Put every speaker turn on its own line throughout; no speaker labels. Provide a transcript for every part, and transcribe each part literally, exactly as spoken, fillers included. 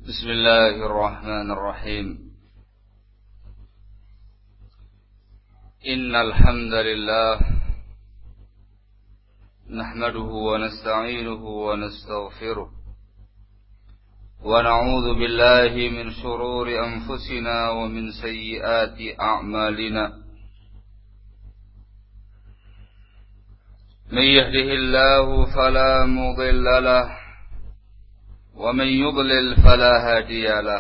بسم الله الرحمن الرحيم إن الحمد لله نحمده ونستعينه ونستغفره ونعوذ بالله من شرور أنفسنا ومن سيئات أعمالنا من يهده الله فلا مضل له ومن يضلل فلا هادي له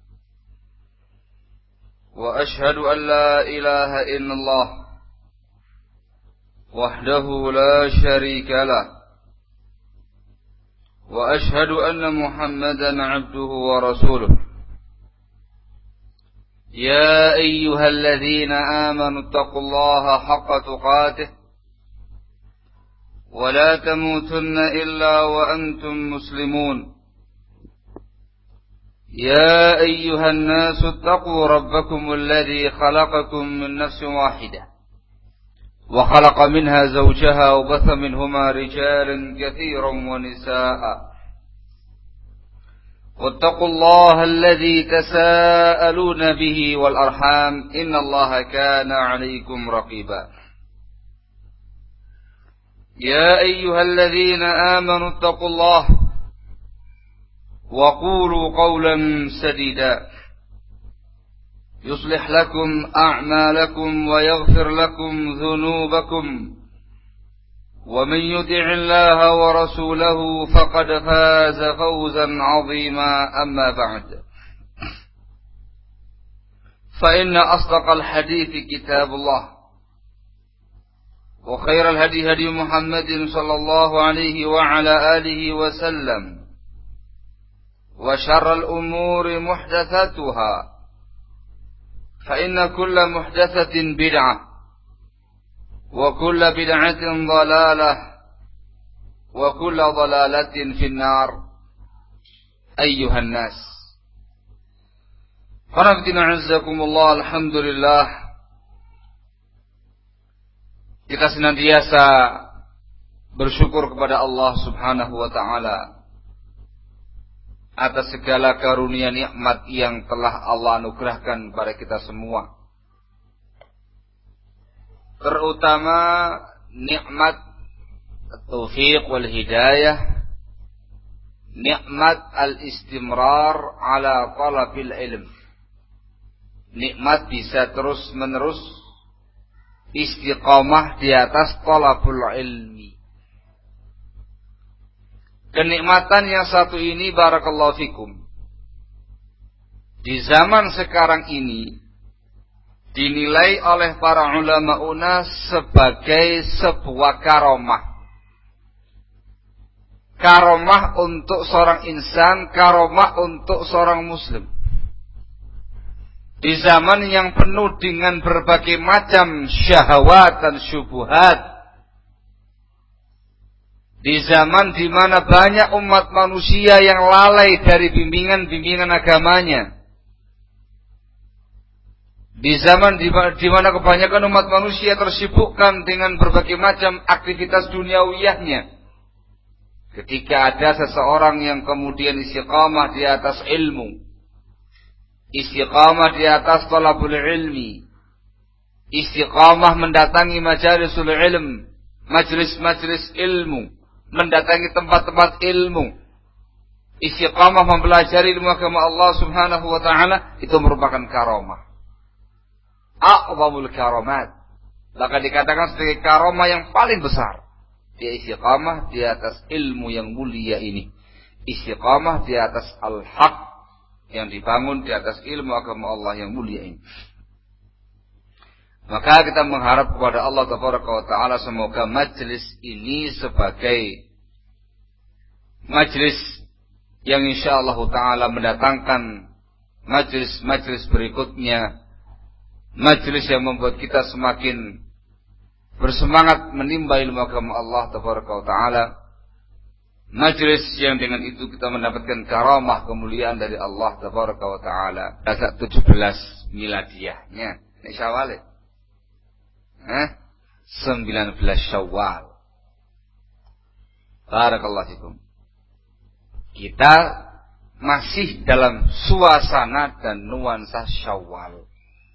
وأشهد أن لا إله إلا الله وحده لا شريك له وأشهد أن محمدا عبده ورسوله يا أيها الذين آمنوا اتقوا الله حق تقاته ولا تموتن إلا وأنتم مسلمون يا أيها الناس اتقوا ربكم الذي خلقكم من نفس واحدة وخلق منها زوجها وبث منهما رجالا كثيرا ونساء واتقوا الله الذي تساءلون به والأرحام إن الله كان عليكم رقيبا يا أيها الذين آمنوا اتقوا الله وقولوا قولا سديدا يصلح لكم أعمالكم ويغفر لكم ذنوبكم ومن يطع الله ورسوله فقد فاز فوزا عظيما أما بعد فإن أصدق الحديث كتاب الله وخير الهدي هدي محمد صلى الله عليه وعلى آله وسلم وشر الأمور محدثاتها فإن كل محدثة بدعة وكل بدعة ضلالة وكل ضلالة في النار أيها الناس Qanafatina azzakumullah. Alhamdulillah, kita senantiasa bersyukur kepada Allah subhanahu wa ta'ala atas segala karunia nikmat yang telah Allah anugerahkan kepada kita semua, terutama nikmat at-taufiq wal hidayah, nikmat al-istimrar ala talabil ilm, nikmat bisa terus menerus istiqamah di atas talabul ilmi. Kenikmatan yang satu ini, barakallahu fikum, di zaman sekarang ini dinilai oleh para ulama una sebagai sebuah karomah. Karomah untuk seorang insan, karomah untuk seorang muslim. Di zaman yang penuh dengan berbagai macam syahwat dan syubhat, di zaman di mana banyak umat manusia yang lalai dari bimbingan-bimbingan agamanya, di zaman di mana kebanyakan umat manusia tersibukkan dengan berbagai macam aktivitas duniawiyahnya, ketika ada seseorang yang kemudian istiqamah di atas ilmu, istiqamah di atas talabul ilmi, istiqamah mendatangi majalisul ilm, majlis-majlis ilmu, mendatangi tempat-tempat ilmu, istiqamah mempelajari ilmu agama Allah subhanahu wa ta'ala, itu merupakan karamah, a'zamul karamat, bahkan dikatakan sebagai karamah yang paling besar. Dia istiqamah di atas ilmu yang mulia ini, istiqamah di atas al-haq yang dibangun di atas ilmu agama Allah yang mulia ini. Maka kita mengharap kepada Allah tabaraka wa ta'ala, semoga majlis ini sebagai majlis yang insyaallah ta'ala mendatangkan majlis-majlis berikutnya, majlis yang membuat kita semakin bersemangat menimba ilmu agama Allah tabaraka wa ta'ala, majlis yang dengan itu kita mendapatkan karamah kemuliaan dari Allah tabaraka wa ta'ala. Pada tujuh belas miladiyahnya, ini Syawal ya? Eh? sembilan belas Syawal. Barakallahu fikum. Kita masih dalam suasana dan nuansa Syawal.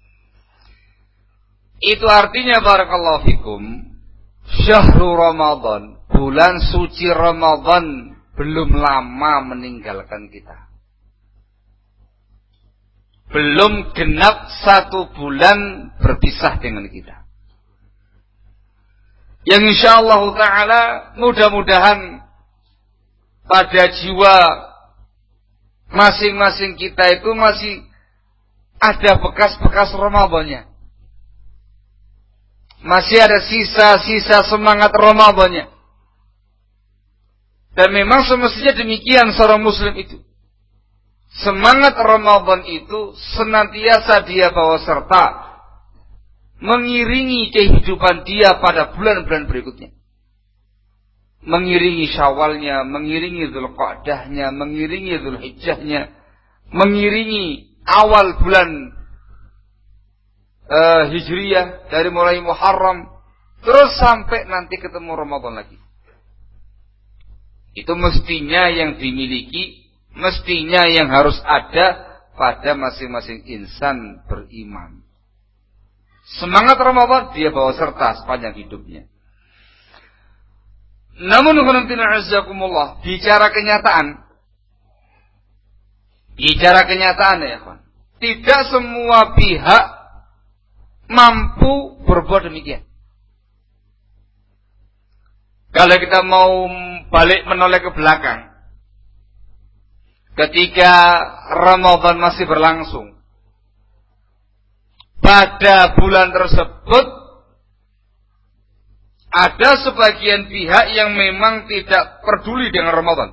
Itu artinya barakallahu fikum, syahrul Ramadan, bulan suci Ramadan belum lama meninggalkan kita. Belum genap satu bulan berpisah dengan kita. Yang insyaallah ta'ala mudah-mudahan pada jiwa masing-masing kita itu masih ada bekas-bekas Ramadannya. Masih ada sisa-sisa semangat Ramadannya. Dan memang semestinya demikian seorang muslim itu. Semangat Ramadan itu senantiasa dia bawa serta mengiringi kehidupan dia pada bulan-bulan berikutnya. Mengiringi Syawalnya, mengiringi Dzulqa'dahnya, mengiringi Dzulhijjahnya, mengiringi awal bulan uh, Hijriyah dari mulai Muharram terus sampai nanti ketemu Ramadan lagi. Itu mestinya yang dimiliki, mestinya yang harus ada pada masing-masing insan beriman. Semangat Ramadan dia bawa serta sepanjang hidupnya. Namun azakumullah, bicara kenyataan, bicara kenyataan ya kawan, tidak semua pihak mampu berbuat demikian. Kalau kita mau balik menoleh ke belakang, ketika Ramadan masih berlangsung, pada bulan tersebut ada sebagian pihak yang memang tidak peduli dengan Ramadan,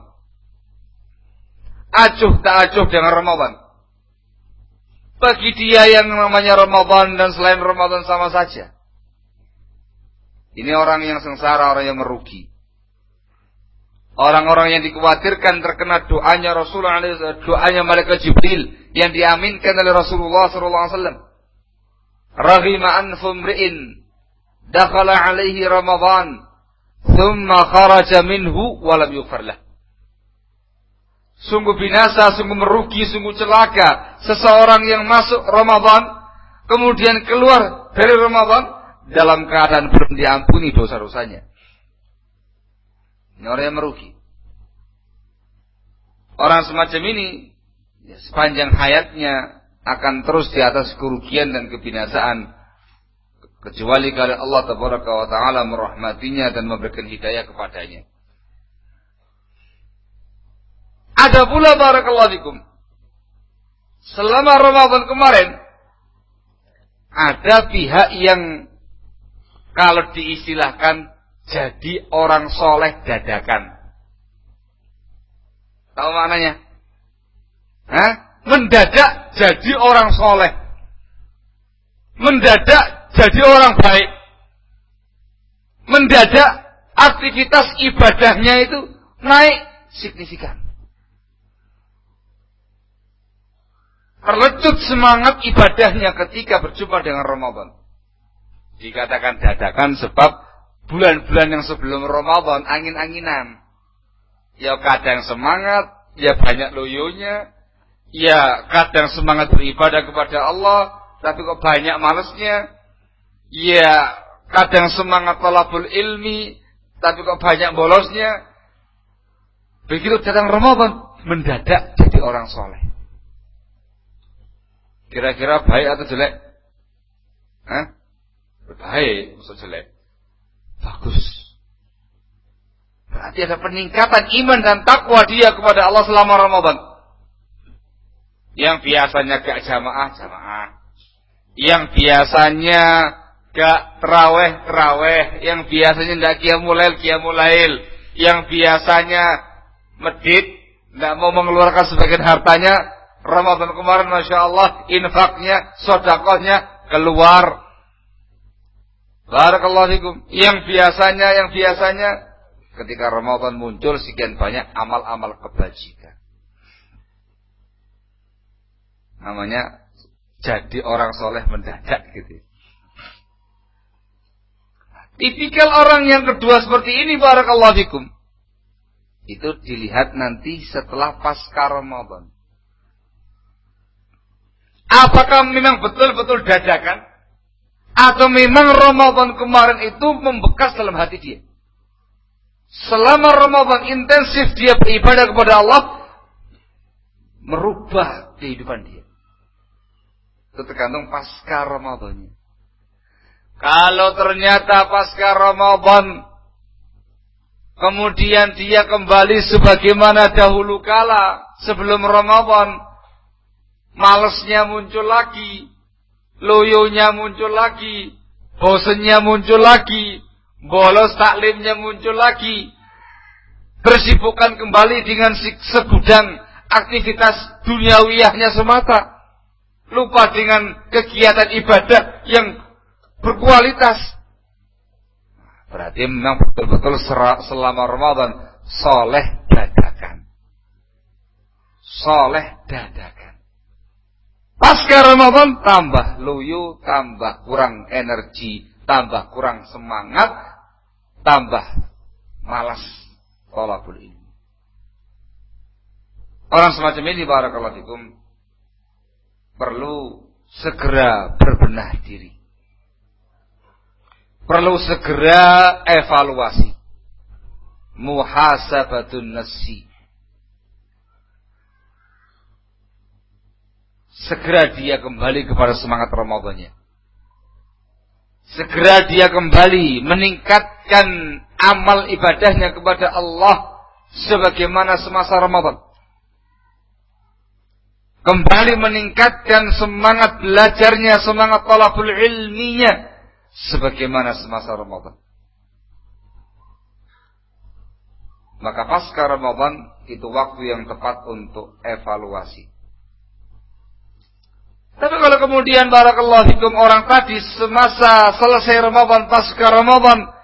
acuh tak acuh dengan Ramadan. Bagi dia yang namanya Ramadan dan selain Ramadan sama saja. Ini orang yang sengsara, orang yang merugi. Orang-orang yang dikhawatirkan terkena doanya Rasulullah, doanya malaikat Jibril yang diaminkan oleh Rasulullah sallallahu alaihi wasallam. Raghima anfu mri'in dakhala alaihi Ramadan thumma kharaja minhu wa lam yughfar lah. Sungguh binasa, sungguh merugi, sungguh celaka seseorang yang masuk Ramadan kemudian keluar dari Ramadan dalam keadaan belum diampuni dosa-dosanya. Ini orang yang merugi. Orang semacam ini ya, sepanjang hayatnya akan terus di atas kerugian dan kebinasaan, kecuali kalau Allah tabaraka wa taala merahmatinya dan memberikan hidayah kepadanya. Ada pula barakallahu fikum, selama Ramadan kemarin ada pihak yang kalau diistilahkan jadi orang soleh dadakan. Tahu maknanya? Hah? Mendadak jadi orang soleh. Mendadak jadi orang baik. Mendadak aktivitas ibadahnya itu naik signifikan. Terlecut semangat ibadahnya ketika berjumpa dengan Ramadan. Dikatakan dadakan sebab bulan-bulan yang sebelum Ramadan angin-anginan. Ya kadang semangat, ya banyak loyonya, ya kadang semangat beribadah kepada Allah, tapi kok banyak malesnya. Ya kadang semangat talabul ilmi, tapi kok banyak bolosnya. Begitu datang Ramadan, mendadak jadi orang soleh. Kira-kira baik atau jelek? Hah? Baik, maksud jelek. Bagus. Berarti ada peningkatan iman dan takwa dia kepada Allah selama Ramadan. Yang biasanya gak jamaah, jamaah. Yang biasanya gak terawih, terawih. Yang biasanya gak qiyamul lail, qiyamul lail. Yang biasanya medit, gak mau mengeluarkan sebagian hartanya. Ramadan kemarin Masya Allah, infaknya, sedekahnya keluar. Barakallahu fikum. Yang biasanya, yang biasanya ketika Ramadan muncul sekian banyak amal-amal kebajikan. Namanya jadi orang soleh mendadak gitu. Tipikal orang yang kedua seperti ini barakallahu fikum. Itu dilihat nanti setelah pasca Ramadan. Apakah memang betul-betul dadakan? Atau memang Ramadan kemarin itu membekas dalam hati dia? Selama Ramadan intensif dia beribadah kepada Allah, merubah kehidupan dia. Itu tergantung pasca Ramadannya. Kalau ternyata pasca Ramadan kemudian dia kembali sebagaimana dahulu kala sebelum Ramadan, malesnya muncul lagi, loyonya muncul lagi, bosennya muncul lagi, bolos taklimnya muncul lagi, bersibukkan kembali dengan segudang aktivitas duniawiyahnya semata, lupa dengan kegiatan ibadah yang berkualitas. Berarti memang betul-betul selama Ramadan soleh dadakan. Soleh dadakan. Pasca Ramadan tambah loyo, tambah kurang energi, tambah kurang semangat, tambah malas thalabul ilmi. Orang semacam ini barakallahu fikum perlu segera berbenah diri. Perlu segera evaluasi. Muhasabatun nafsi. Segera dia kembali kepada semangat Ramadannya. Segera dia kembali meningkatkan amal ibadahnya kepada Allah sebagaimana semasa Ramadan. Kembali meningkatkan semangat belajarnya, semangat talabul ilminya sebagaimana semasa Ramadan. Maka pasca Ramadan itu waktu yang tepat untuk evaluasi. Tapi kalau kemudian barakallahu fikum orang tadi semasa selesai Ramadan, pasca Ramadan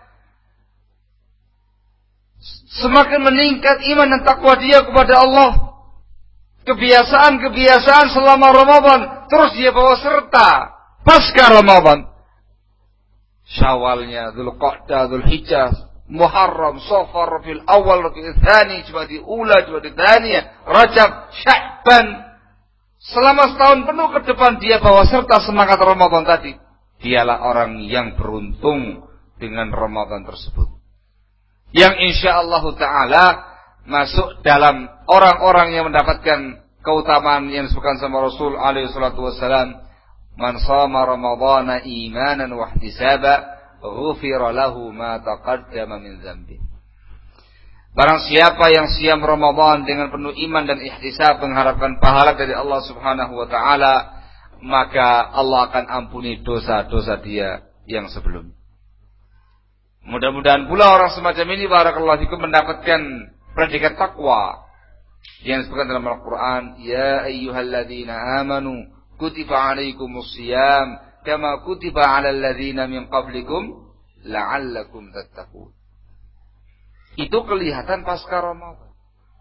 semakin meningkat iman dan takwa dia kepada Allah, kebiasaan-kebiasaan selama Ramadan terus dia bawa serta pasca Ramadan. Syawalnya, Dzulqa'dah, Dzulhijjah, Muharram, Safar, Rabiul Awal, Rabiul Tsani, Jumadil Ula, Jumadil Tsaniyah, Rajab, Sya'ban. Selama setahun penuh ke depan dia bawa serta semangat Ramadan tadi. Dialah orang yang beruntung dengan Ramadan tersebut. Yang insyaallah ta'ala masuk dalam orang-orang yang mendapatkan keutamaan yang disebutkan sama Rasul alaihi salatu wassalam. Man shama Ramadhana imanan wa ihtisaba ghufira lahu ma taqaddama min dzambi. Barang siapa yang siam Ramadan dengan penuh iman dan ihtisab mengharapkan pahala dari Allah Subhanahu wa taala, maka Allah akan ampuni dosa-dosa dia yang sebelumnya. Mudah-mudahan pula orang semacam ini barakallahu fikum mendapatkan predikat takwa yang disebutkan dalam Al-Qur'an, ya ayyuhalladzina amanu kutiba alaikumus shiyam kama kutiba alal ladzina min qablikum la'allakum tattaqun. Itu kelihatan pasca Ramadan.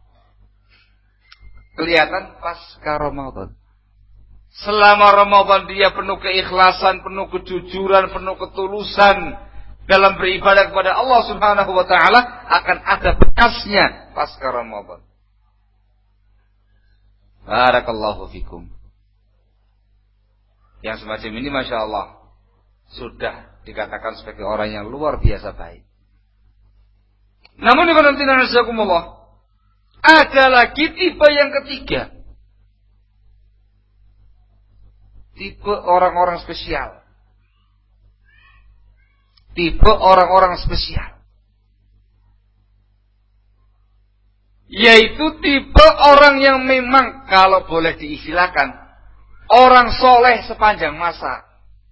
Kelihatan pasca Ramadan. Selama Ramadan dia penuh keikhlasan, penuh kejujuran, penuh ketulusan dalam beribadah kepada Allah Subhanahu wa taala, akan ada bekasnya pasca Ramadan. Barakallahu fikum. Yang semacam ini Masya Allah sudah dikatakan sebagai orang yang luar biasa baik. Namun ada lagi tipe yang ketiga. Tipe orang-orang spesial. Tipe orang-orang spesial. Yaitu tipe orang yang memang kalau boleh diistilahkan orang soleh sepanjang masa.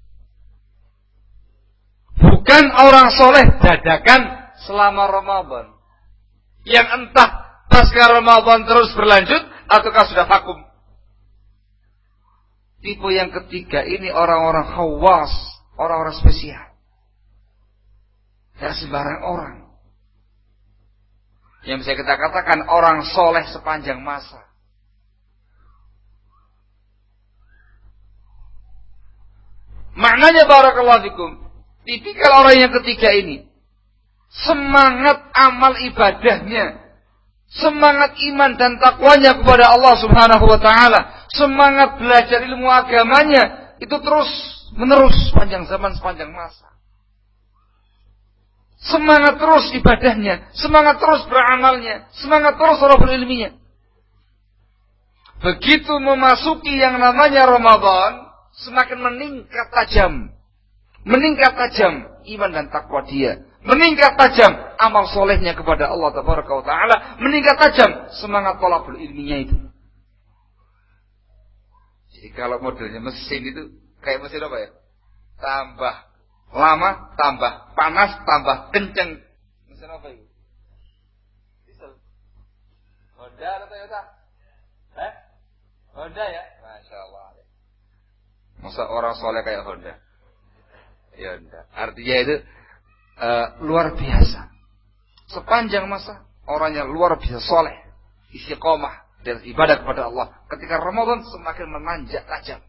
Bukan orang soleh dadakan selama Ramadan. Yang entah pasca Ramadan terus berlanjut ataukah sudah vakum. Tipe yang ketiga ini orang-orang khawas, orang-orang spesial. Tidak sembarang orang. Yang bisa kita katakan orang soleh sepanjang masa. Maknanya barakallahu fikum, tipikal orang yang ketiga ini semangat amal ibadahnya semangat iman dan takwanya kepada Allah Subhanahu wa taala, semangat belajar ilmu agamanya itu terus menerus sepanjang zaman, sepanjang masa. Semangat terus ibadahnya, semangat terus beramalnya, semangat terus talabul ilminya. Begitu memasuki yang namanya Ramadan, semakin meningkat tajam. Meningkat tajam iman dan takwa dia. Meningkat tajam amal solehnya kepada Allah Tabaraka wa Ta'ala. Meningkat tajam semangat talabul ilminya itu. Jadi kalau modelnya mesin itu kayak mesin apa ya? Tambah lama, tambah panas, tambah kenceng. Mesin apa itu? Diesel. Honda atau Toyota? Eh? Honda ya? Masya Allah. Masa orang soleh kayak Honda? Ya enggak. Artinya itu uh, luar biasa. Sepanjang masa orangnya luar biasa soleh, istiqomah dan ibadah kepada Allah. Ketika Ramadan semakin menanjak tajam.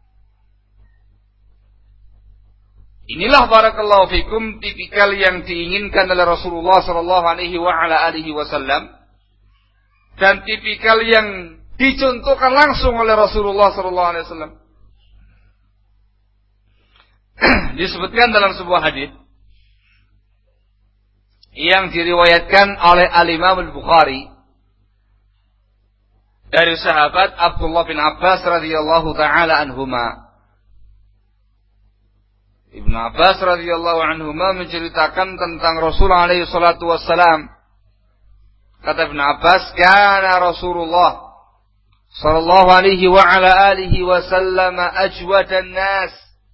Inilah barakallahu fikum tipikal yang diinginkan oleh Rasulullah sallallahu alaihi wa ala alihi wasallam dan tipikal yang dicontohkan langsung oleh Rasulullah sallallahu alaihi wasallam. Disebutkan dalam sebuah hadis yang diriwayatkan oleh Al-Imam Al-Bukhari dari sahabat Abdullah bin Abbas radhiyallahu taala anhuma. Ibnu Abbas radhiyallahu anhuma menceritakan tentang Rasul alaihi salatu wassalam. Kata Ibnu Abbas, "Kana Rasulullah sallallahu alaihi wa ala alihi wasallam ajwadan nas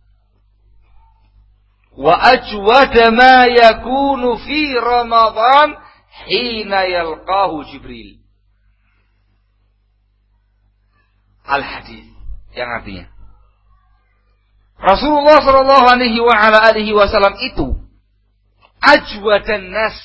wa ajwada ma yakunu fi Ramadan hina yalqahu Jibril." Al-hadis yang artinya Rasulullah sallallahu alaihi wa ala alihi wasallam itu ajwadan nas,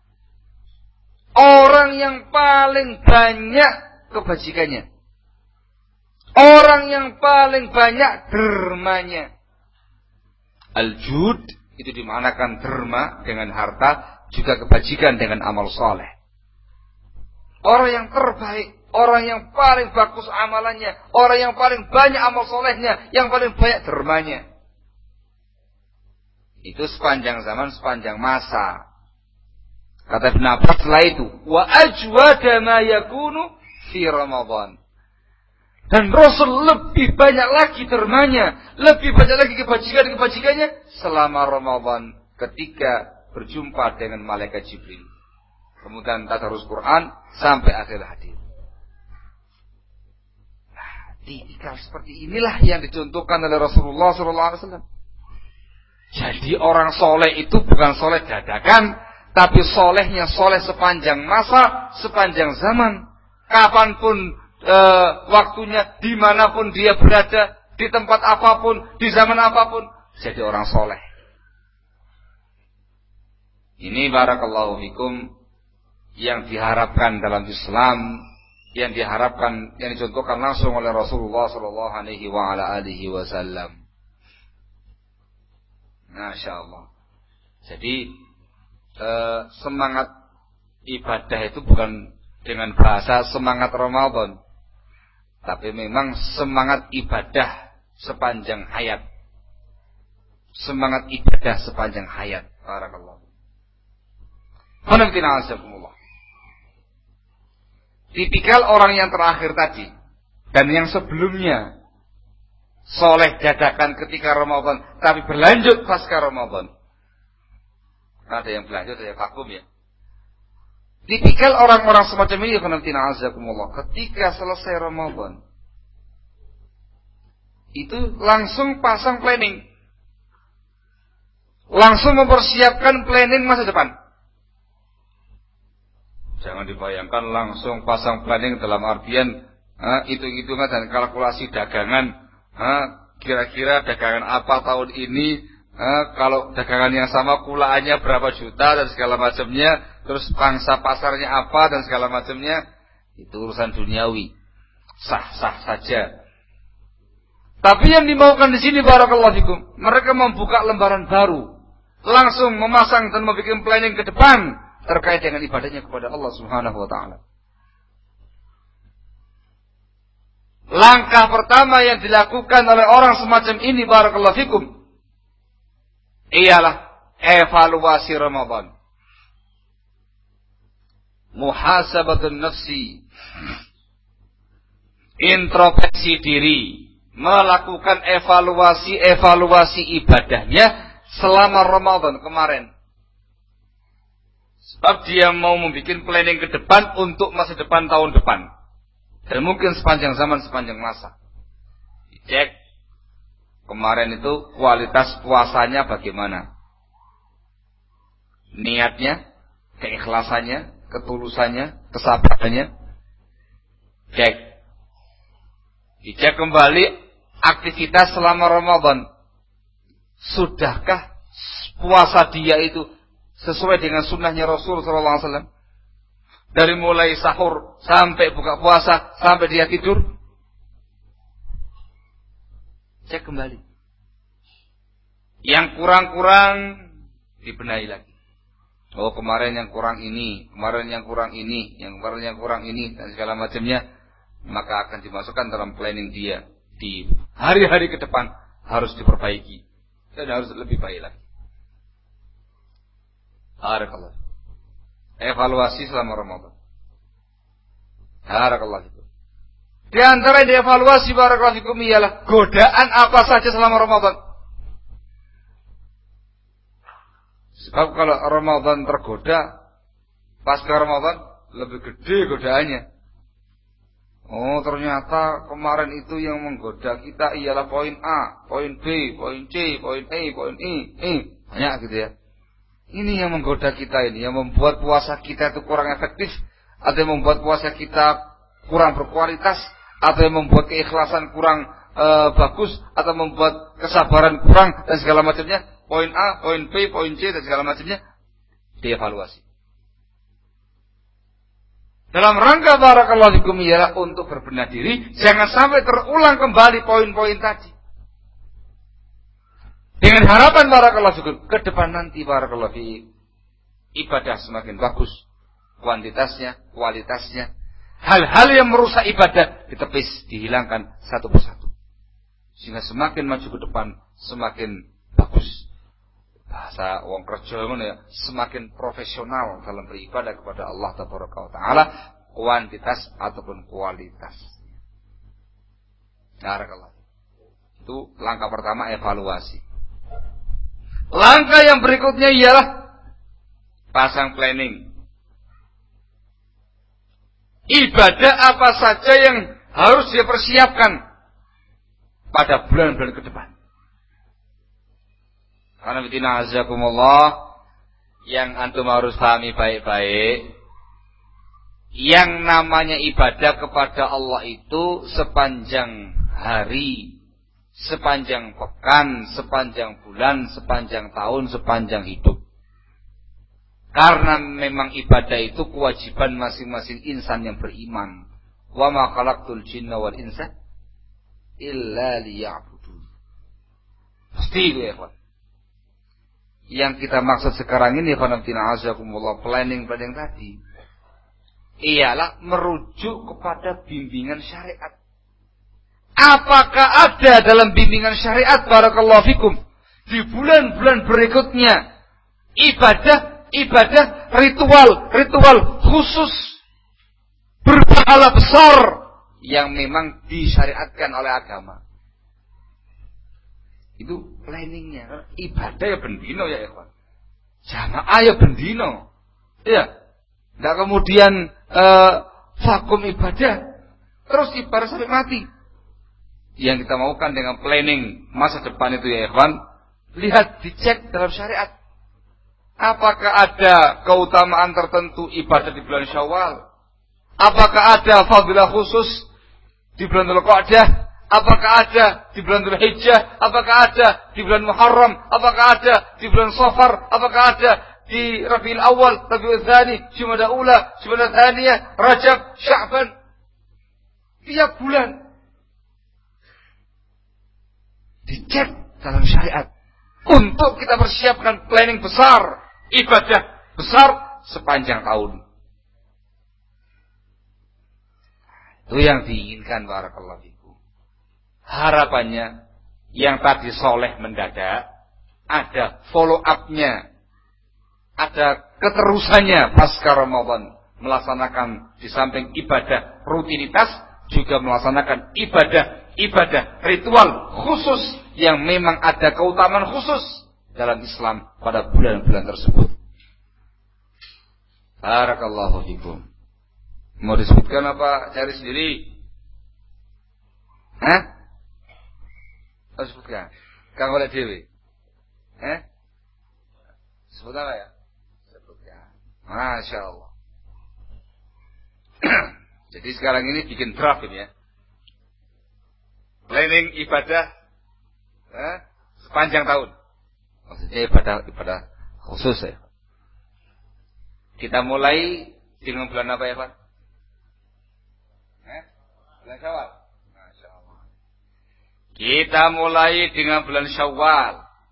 orang yang paling banyak kebajikannya, orang yang paling banyak dermanya. Al-jud itu dimanakan derma dengan harta, juga kebajikan dengan amal soleh. Orang yang terbaik, orang yang paling bagus amalannya, orang yang paling banyak amal solehnya, yang paling banyak dermanya. Itu sepanjang zaman, sepanjang masa. Kata Ibnu Abbas setelah itu, wa ajwada ma yakunu fi Ramadan. Dan Rasul lebih banyak lagi dermanya, lebih banyak lagi kebajikan-kebajikannya selama Ramadan ketika berjumpa dengan malaikat Jibril. Kemudian tadarus Quran sampai akhir hadis. Nah, tipikal seperti inilah yang dicontohkan oleh Rasulullah sallallahu alaihi wasallam. Jadi orang soleh itu bukan soleh dadakan, tapi solehnya soleh sepanjang masa, sepanjang zaman, kapanpun E, waktunya, dimanapun dia berada, di tempat apapun, di zaman apapun, jadi orang soleh. Ini barakallahu fikum yang diharapkan dalam Islam, yang diharapkan, yang dicontohkan langsung oleh Rasulullah sallallahu alaihi wa ala alihi wasallam. Masya Allah. Jadi e, semangat ibadah itu bukan dengan bahasa semangat Ramadan, tapi memang semangat ibadah sepanjang hayat. Semangat ibadah sepanjang hayat. Barakallahu. Alhamdulillah. Tipikal orang yang terakhir tadi dan yang sebelumnya soleh dadakan ketika Ramadan, tapi berlanjut pasca Ramadan. Ada yang berlanjut, ada yang vakum ya. Tipikal orang-orang semacam ini ketika selesai Ramadan itu langsung pasang planning, langsung mempersiapkan planning masa depan. Jangan dibayangkan langsung pasang planning dalam artian hitung-hitungan dan kalkulasi dagangan. Ha, kira-kira dagangan apa tahun ini? Ha, kalau dagangan yang sama kulaannya berapa juta dan segala macamnya. Terus pangsa pasarnya apa dan segala macamnya, itu urusan duniawi, sah-sah saja. Tapi yang dimaukan di sini barakallahu fikum, mereka membuka lembaran baru, langsung memasang dan membuat planning ke depan terkait dengan ibadahnya kepada Allah Subhanahu wa taala. Langkah pertama yang dilakukan oleh orang semacam ini barakallahu fikum ialah evaluasi Ramadan. Muhasabatun nafsi, introspeksi diri, melakukan evaluasi-evaluasi ibadahnya selama Ramadan kemarin. Sebab dia mau membuat planning ke depan untuk masa depan tahun depan. Dan mungkin sepanjang zaman, sepanjang masa. Dicek kemarin itu kualitas puasanya bagaimana. Niatnya, keikhlasannya, ketulusannya, kesabarannya. Cek. Dicek kembali aktivitas selama Ramadan. Sudahkah puasa dia itu sesuai dengan sunnahnya Rasul sallallahu alaihi wasallam? Dari mulai sahur sampai buka puasa sampai dia tidur. Cek kembali. Yang kurang-kurang dibenahi lagi. Oh, kemarin yang kurang ini, kemarin yang kurang ini, yang kemarin yang kurang ini dan segala macamnya, maka akan dimasukkan dalam planning dia di hari-hari ke depan harus diperbaiki dan harus lebih baik lagi. Barakallah. Evaluasi selama Ramadan. Barakallah itu. Di antara yang dievaluasi barakallahu fikum ialah godaan apa saja selama Ramadan. Sebab kalau Ramadan tergoda, pasca Ramadan lebih gede godaannya. Oh, ternyata kemarin itu yang menggoda kita ialah poin A, poin B, poin C, poin E, poin I, I. Banyak gitu ya. Ini yang menggoda kita ini, yang membuat puasa kita itu kurang efektif, atau yang membuat puasa kita kurang berkualitas, atau yang membuat keikhlasan kurang e, bagus, atau membuat kesabaran kurang dan segala macamnya. Poin A, poin B, poin C dan segala macamnya dievaluasi. Dalam rangka barakallahu fikum ialah untuk berbenah diri, jangan sampai terulang kembali poin-poin tadi. Dengan harapan barakallahu fikum ke depan nanti barakallahu fikum ibadah semakin bagus, kuantitasnya, kualitasnya. Hal-hal yang merusak ibadah ditepis, dihilangkan satu persatu. Sehingga semakin maju ke depan semakin bagus. Bahasa wong kerja ngono ya, semakin profesional dalam beribadah kepada Allah Taala, kuantitas ataupun kualitas. Barakallah. Itu langkah pertama, evaluasi. Langkah yang berikutnya ialah pasang planning. Ibadah apa saja yang harus dia persiapkan pada bulan-bulan ke depan. Karena fitina azakumullah, yang antum harus pahami baik-baik, yang namanya ibadah kepada Allah itu sepanjang hari, sepanjang pekan, sepanjang bulan, sepanjang tahun, sepanjang hidup. Karena memang ibadah itu kewajiban masing-masing insan yang beriman. Wa ma khalaqtul jinna wal insa illa liya'budun. Pasti itu ya, kawan. Yang kita maksud sekarang ini khanatina azakumullah, planning-planning tadi ialah merujuk kepada bimbingan syariat. Apakah ada dalam bimbingan syariat barakallahu fikum di bulan-bulan berikutnya ibadah ibadah ritual ritual khusus berpahala besar yang memang disyariatkan oleh agama? Itu planningnya. Ibadah ya bendino ya ikhwan. Jamaah ya bendino. Ya. Tidak kemudian uh, vakum ibadah terus ibadah sampai mati. Yang kita maukan dengan planning masa depan itu ya ikhwan, lihat, dicek dalam syariat. Apakah ada keutamaan tertentu ibadah di bulan Syawal? Apakah ada fadilah khusus di bulan Dzulqa'dah? Apakah ada di bulan Dzulhijjah? Apakah ada di bulan Muharram? Apakah ada di bulan Safar? Apakah ada di Rabiul Awal, Rabiul Tsani, Jumadal Ula, Jumadal Tsaniyah, Rajab, Sya'ban? Tiap bulan dicek dalam syariat untuk kita persiapkan planning besar, ibadah besar sepanjang tahun. Itu yang diinginkan barakallahu fikum. harapannya yang tadi soleh mendadak, ada follow up-nya, ada keterusannya pasca Ramadan, melaksanakan di samping ibadah rutinitas juga melaksanakan ibadah-ibadah ritual khusus yang memang ada keutamaan khusus dalam Islam pada bulan-bulan tersebut. Barakallahu fikum. Mau disebutkan apa? Cari sendiri. Hah? Mau sebutkan? Kang oleh dewi. Eh? Sebut apa ya? Sebutkan. Masya Allah. Jadi sekarang ini bikin draft ini ya. Planning ibadah eh, sepanjang tahun. Maksudnya ibadah ibadah khusus ya. Kita mulai dengan bulan apa ya Pak? Eh? Bulan Syawal. Masya Allah. Kita mulai dengan bulan Syawal.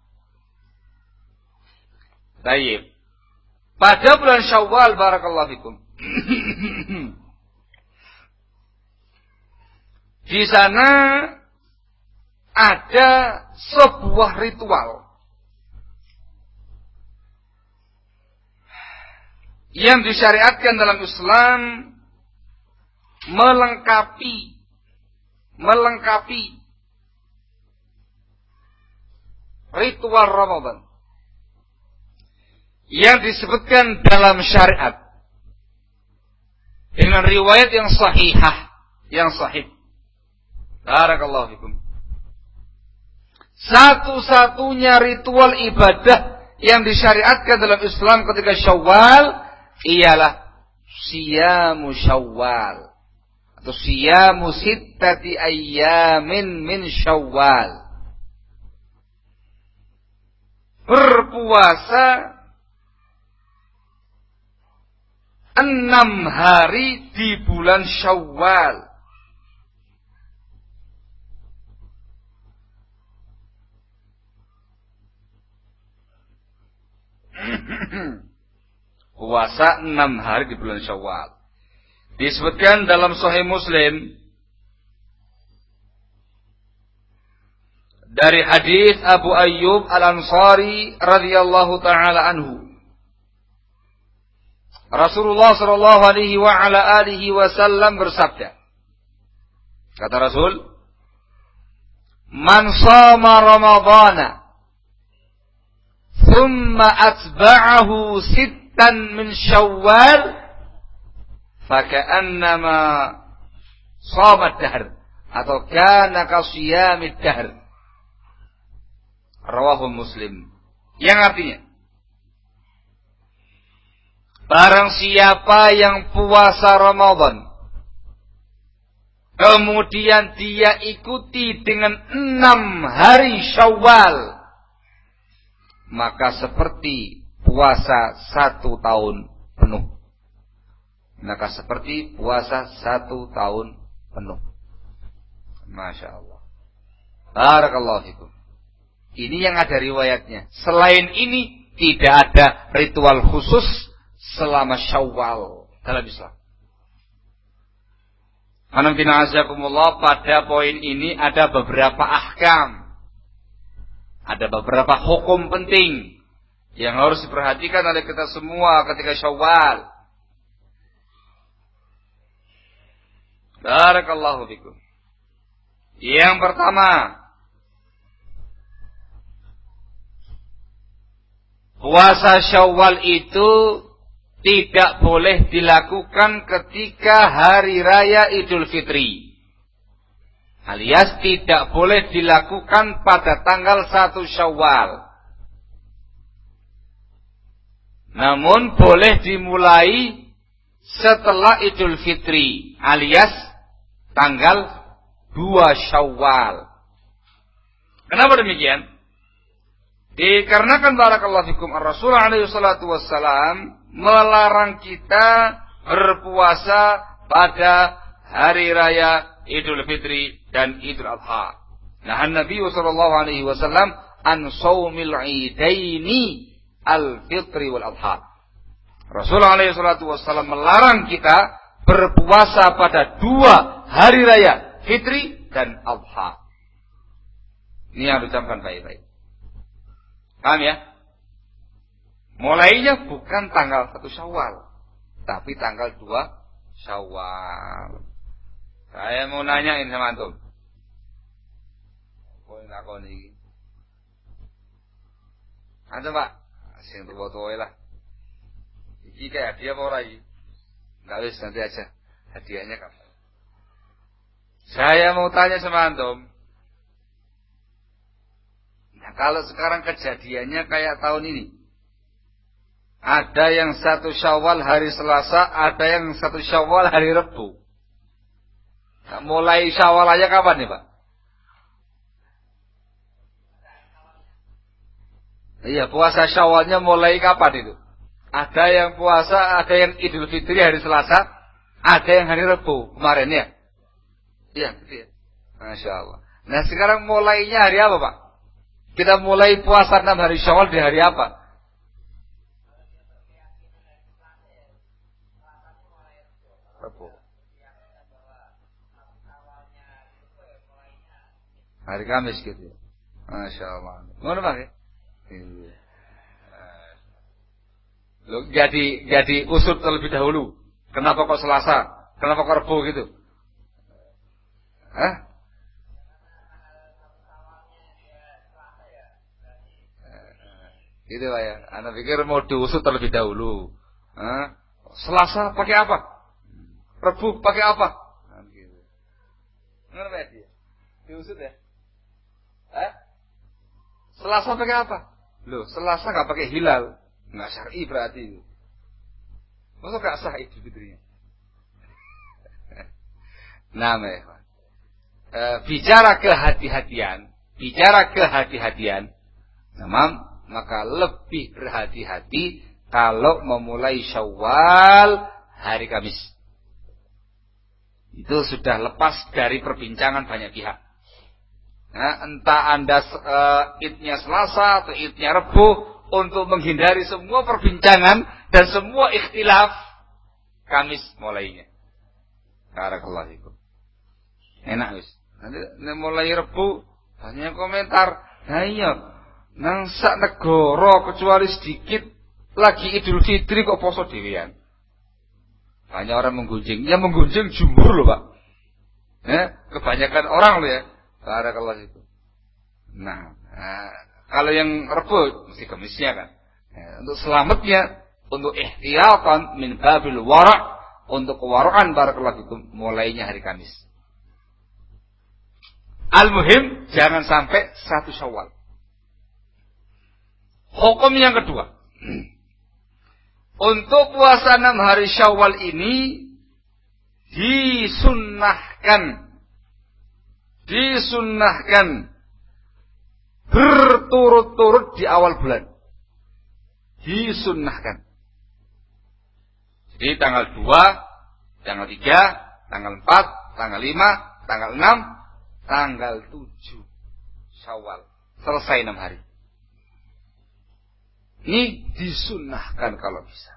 Baik. Pada bulan Syawal, barakallahu fikum. Di sana ada sebuah ritual yang disyariatkan dalam Islam melengkapi melengkapi ritual Ramadan yang disebutkan dalam syariat dengan riwayat yang sahihah, yang sahih. Barakallahu fikum. Satu-satunya ritual ibadah yang disyariatkan dalam Islam ketika Syawal ialah siyamu Syawal atau siyamu sittati ayyamin min Syawal. Berpuasa enam hari di bulan Syawal. Puasa enam hari di bulan Syawal. Disebutkan dalam Sahih Muslim dari hadis Abu Ayyub Al-Ansari radhiyallahu taala anhu. Rasulullah sallallahu alaihi wa ala alihi wasallam bersabda. Kata Rasul, "Man shama Ramadhana thumma atba'ahu sittan min Syawal faka'annama shama ad-dahr atau kana ka shiyamid dahr." Rawahu Muslim. Yang artinya, barang siapa yang puasa Ramadan kemudian dia ikuti dengan enam hari Syawal, maka seperti puasa satu tahun penuh. Maka seperti puasa satu tahun penuh. Masya Allah. Barakallahu fikum. Ini yang ada riwayatnya. Selain ini tidak ada ritual khusus selama Syawal dalam Islam. Anamtina azakumullah, pada poin ini ada beberapa ahkam. Ada beberapa hukum penting yang harus diperhatikan oleh kita semua ketika Syawal. Barakallahu fikum. Yang pertama, puasa Syawal itu tidak boleh dilakukan ketika hari raya Idul Fitri. Alias tidak boleh dilakukan pada tanggal satu Syawal. Namun boleh dimulai setelah Idul Fitri, alias tanggal dua Syawal. Kenapa demikian? Dikarenakan barakallahu fikum Rasulullah alaihi salatu wassalam melarang kita berpuasa pada hari raya Idul Fitri dan Idul Adha. Nah, Nabi sallallahu alaihi wasallam an shaumil idaini al-fitri wal adha. Rasulullah alaihi salatu wassalam melarang kita berpuasa pada dua hari raya Fitri dan Adha. Ini yang diucapkan baik-baik. Paham ya? Mulainya bukan tanggal satu Syawal, tapi tanggal dua Syawal. Saya mau nanyain sama antum. Kok ngakoni iki? Antum Pak, sing tuwa-tuwa lah. Iki kayak hadiah apa ora iki? Enggak wis nanti aja. Hadiahnya kapan? Saya mau tanya sama antum. Nah, kalau sekarang kejadiannya kayak tahun ini. Ada yang satu Syawal hari Selasa, ada yang satu Syawal hari Rebu. Nah, mulai Syawal aja kapan nih Pak? Iya, puasa Syawalnya mulai kapan itu? Ada yang puasa, ada yang Idul Fitri hari Selasa, ada yang hari Rebu kemarin ya. Iya, gitu ya. Masya Allah. Nah sekarang mulainya hari apa Pak? Kita mulai puasa enam hari Syawal di hari apa? Rebu. Hari Kamis gitu ya. Masya Allah. Mana Pak ya? Iya. Loh, jadi jadi usut terlebih dahulu. Kenapa kok Selasa? Kenapa kok Rebu gitu? Hah? Gitu Pak ya. Anda pikir mau diusut terlebih dahulu. Hah? Selasa pakai apa? Rebu pakai apa? Nah, gitu. Ngerti ya dia? Diusut ya? Hah? Selasa pakai apa? Loh, Selasa nggak pakai hilal, nggak syar'i berarti itu. Masa nggak sah Idul Fitrinya? Nah, e, bicara kehati-hatian, bicara kehati-hatian, memang maka lebih berhati-hati kalau memulai Syawal hari Kamis. Itu sudah lepas dari perbincangan banyak pihak. Nah, entah Anda uh, idnya Selasa atau idnya Rebu, untuk menghindari semua perbincangan dan semua ikhtilaf, Kamis mulainya. Barakallahu fikum. Enak wis. Nanti mulai Rebu banyak komentar. Nah iya, nang sak negara kecuali sedikit lagi Idul Fitri kok poso dhewean. Banyak orang menggunjing. Yang menggunjing jumhur loh Pak. Ya, kebanyakan orang loh ya. Barakallahu fikum. Nah, nah, kalau yang Rebu mesti Kamisnya kan. Ya, untuk selamatnya, untuk ihtiyatan min babil wara', untuk kewaraan barakallahu fikum, mulainya hari Kamis. Al-muhim jangan sampai satu Syawal. Hukum yang kedua. Untuk puasa enam hari Syawal ini disunnahkan disunnahkan berturut-turut di awal bulan. Disunnahkan. Jadi tanggal dua, tanggal tiga, tanggal empat, tanggal lima, tanggal enam, tanggal tujuh Syawal. Selesai enam hari. Ini disunnahkan kalau bisa.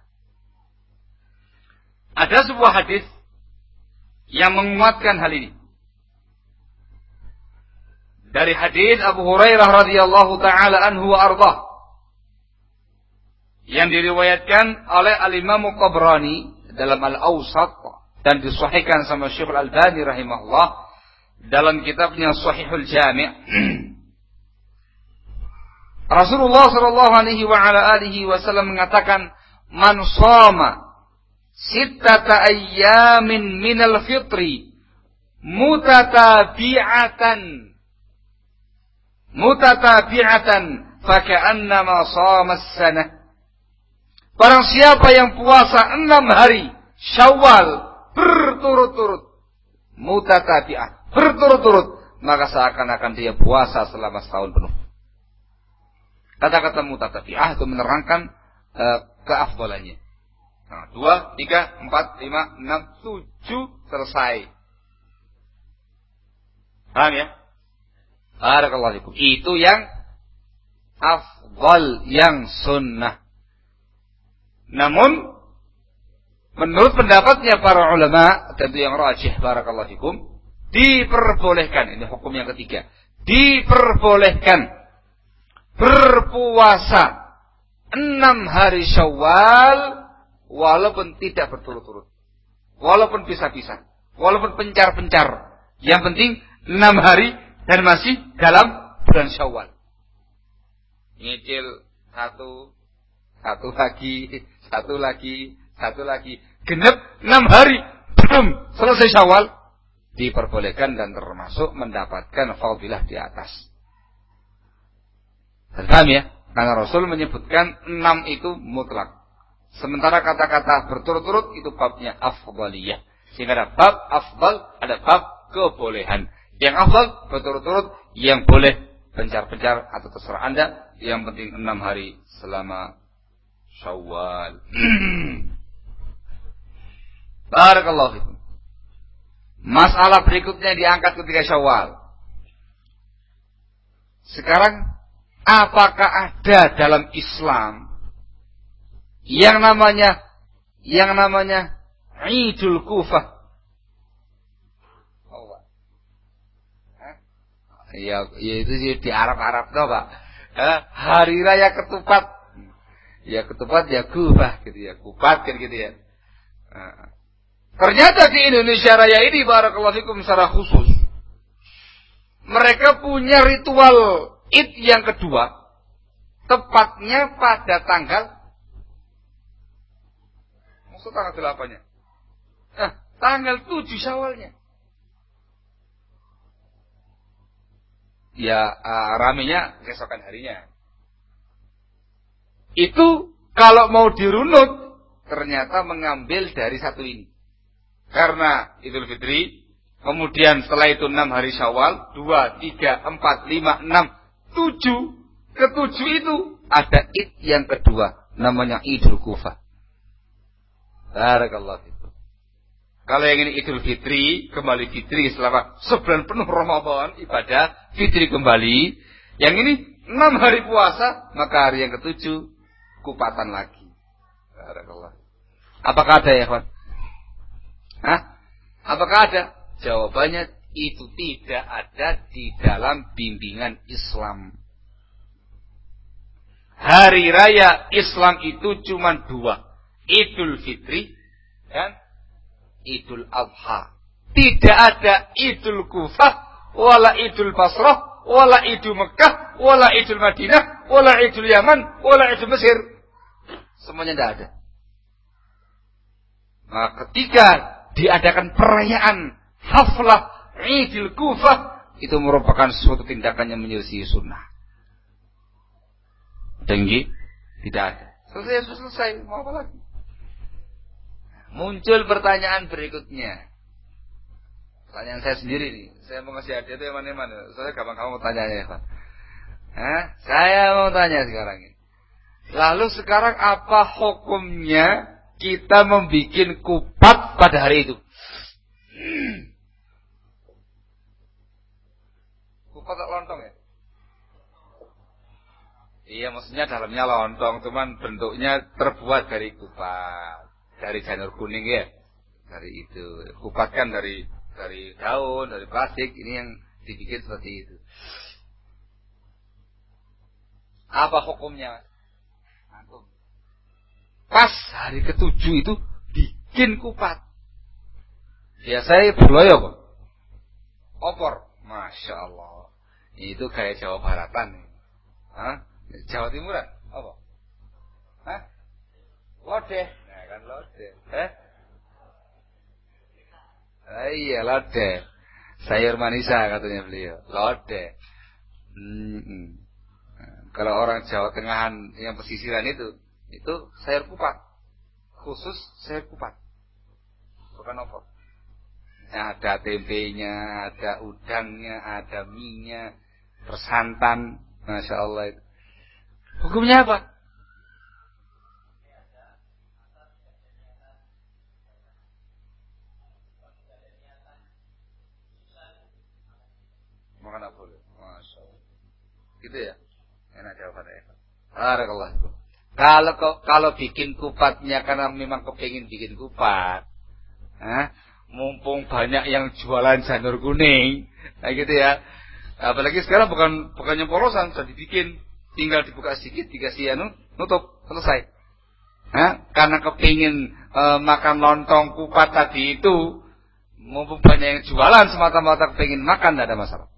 Ada sebuah hadis yang menguatkan hal ini. Dari hadis Abu Hurairah radhiyallahu taala anhu wa ardhah, yang diriwayatkan oleh Al-Imam Tabrani dalam Al-Awsat dan disahihkan sama Syekh Al-Albani rahimahullah dalam kitabnya Shahihul Jami'. Rasulullah sallallahu alaihi wa ala alihi wasallam mengatakan, "Man shama sittata ayyamin minal fitri mutatabi'atan mutatabi'atan faka'annama shama as-sanah." Barang siapa yang puasa enam hari Syawal berturut-turut, mutatabi'ah, berturut-turut, maka seakan-akan dia puasa selama setahun penuh. Kata-kata mutatabi'ah itu menerangkan uh, keafdalannya. Nah, dua, tiga, empat, lima, enam, tujuh, selesai. Paham ya? Barakallahu fikum. Itu yang afdal, yang sunnah. Namun, menurut pendapatnya para ulama, tentu yang rajih, barakallahu fikum, diperbolehkan, ini hukum yang ketiga, diperbolehkan berpuasa enam hari Syawal walaupun tidak berturut-turut, walaupun pisah-pisah, walaupun pencar-pencar. Yang penting enam hari dan masih dalam bulan Syawal. Nyicil satu, satu lagi, satu lagi, satu lagi, genep enam hari belum selesai Syawal, diperbolehkan dan termasuk mendapatkan fadilah di atas. Paham ya? Karena Rasul menyebutkan enam itu mutlak. Sementara kata-kata berturut-turut itu babnya afdaliyah. Sehingga ada bab afdal, ada bab kebolehan. Yang afdal berturut-turut, yang boleh pencar-pencar atau terserah Anda. Yang penting enam hari selama Syawal. Barakallahu fikum. Masalah berikutnya diangkat ketika Syawal. Sekarang, apakah ada dalam Islam yang namanya yang namanya Idul Kufah? Oh, Hah? Ya, ya itu sih di Arab-Arab tuh, Pak. Eh, hari raya ketupat. Ya ketupat ya Kufah gitu ya, kupat kan gitu ya. Nah, ternyata di Indonesia Raya ini barakallahu fikum secara khusus mereka punya ritual Id yang kedua, tepatnya pada tanggal, maksud tanggal delapannya, eh, tanggal tujuh Syawalnya. Ya uh, ramenya keesokan harinya. Itu kalau mau dirunut ternyata mengambil dari satu ini. Karena Idul Fitri, kemudian setelah itu enam hari Syawal, dua, tiga, empat, lima, enam, tujuh. Ketujuh itu ada Id yang kedua, namanya Idul Kufah. Barakallahu fikum. Kalau yang ini Idul Fitri, kembali Fitri selama sebulan penuh Ramadan, ibadah, Fitri kembali. Yang ini enam hari puasa, maka hari yang ketujuh, kupatan lagi. Barakallahu. Apakah ada ya, kawan? Hah? Apakah ada? Jawabannya itu tidak ada di dalam bimbingan Islam. Hari raya Islam itu cuma dua. Idul Fitri dan Idul Adha. Tidak ada Idul Kufah, wala Idul Basrah, wala Idul Mekah, wala Idul Madinah, wala Idul Yaman, wala Idul Mesir. Semuanya tidak ada. Nah, ketika diadakan perayaan haflah Idul Kufah, itu merupakan suatu tindakan yang menyelisih sunnah. Tinggi? Tidak ada. Selesai, selesai. Mau apa lagi? Muncul pertanyaan berikutnya. Pertanyaan saya sendiri nih. Saya mau ngasih hadiah itu yang mana-mana. Saya gampang-gampang mau tanya ya, Pak. Hah? Saya mau tanya sekarang ini. Lalu sekarang apa hukumnya kita membuat kupat pada hari itu? Kupat tak lontong ya? Iya, maksudnya dalamnya lontong, cuman bentuknya terbuat dari kupat, dari janur kuning ya, dari itu. Kupat kan dari dari daun, dari plastik. Ini yang dibikin seperti itu. Apa hukumnya? Pas hari ketujuh itu bikin kupat. Biasanya berloyo kok. Opor, masya Allah. Itu kayak Jawa Baratan. Hah? Jawa Timuran, apa? Hah? Lodeh. Nah, kan lodeh. Eh? Ah, iya, lodeh. Sayur manisa katanya beliau. Lodeh. Hmm. Nah, kalau orang Jawa Tengahan yang pesisiran itu, itu sayur kupat. Khusus sayur kupat. Bukan opor. Nah, ada tempenya, ada udangnya, ada mie-nya, tersantan. Masya Allah itu. Hukumnya apa? Makan apa boleh? Masya Allah. Gitu ya? Enak jawabannya. Barakallah. Kalau kalau bikin kupatnya karena memang kepingin bikin kupat, eh, mumpung banyak yang jualan janur kuning, nah gitu ya. Apalagi sekarang bukan bukannya polosan, sudah dibikin, tinggal dibuka sedikit, dikasih anu, nutup, selesai. Nah, karena kepingin e, makan lontong kupat tadi itu, mumpung banyak yang jualan semata-mata kepingin makan, tidak ada masalah.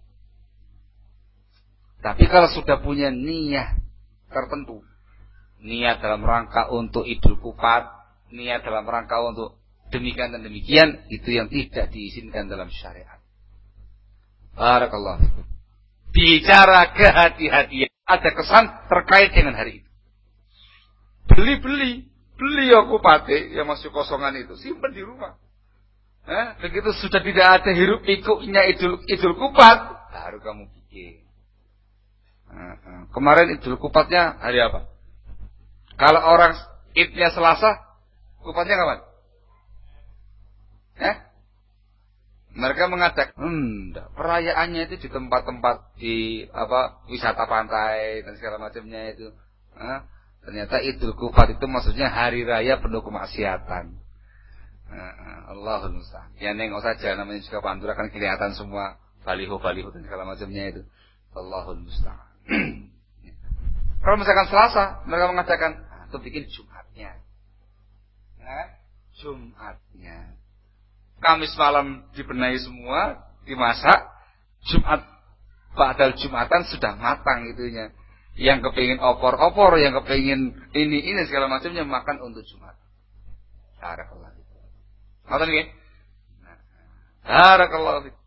Tapi kalau sudah punya niat tertentu, niat dalam rangka untuk Idul Kupat, niat dalam rangka untuk demikian dan demikian, itu yang tidak diizinkan dalam syariat. Barakallahu fikum. Bicara kehati-hatian, ada kesan terkait dengan hari itu. Beli-beli, beli ya kupate yang masih kosongan itu, simpan di rumah. Nah, begitu sudah tidak ada hiruk pikuknya Idul Idul Kupat, baru kamu bikin. Nah, kemarin Idul Kupatnya hari apa? Kalau orang Idnya Selasa, Kupatnya kapan? Eh? Mereka mengadakan hmm, perayaannya itu di tempat-tempat di apa wisata pantai dan segala macamnya itu. Nah, ternyata Idul Kupat itu maksudnya hari raya penuh kemaksiatan. Nah, Allahul musta'an. Ya nengok saja namanya juga Pantura kan kelihatan semua baliho-baliho dan segala macamnya itu. Allahul musta'an. Kalau misalkan Selasa mereka mengatakan atau bikin Jumatnya. Nah, Jumatnya. Kamis malam dibenahi semua, dimasak. Jumat, ba'dal Jumatan sudah matang itunya. Yang kepingin opor-opor, yang kepingin ini-ini segala macamnya makan untuk Jumat. Barakallahu fiik. Ngoten nggih? Barakallahu fiik.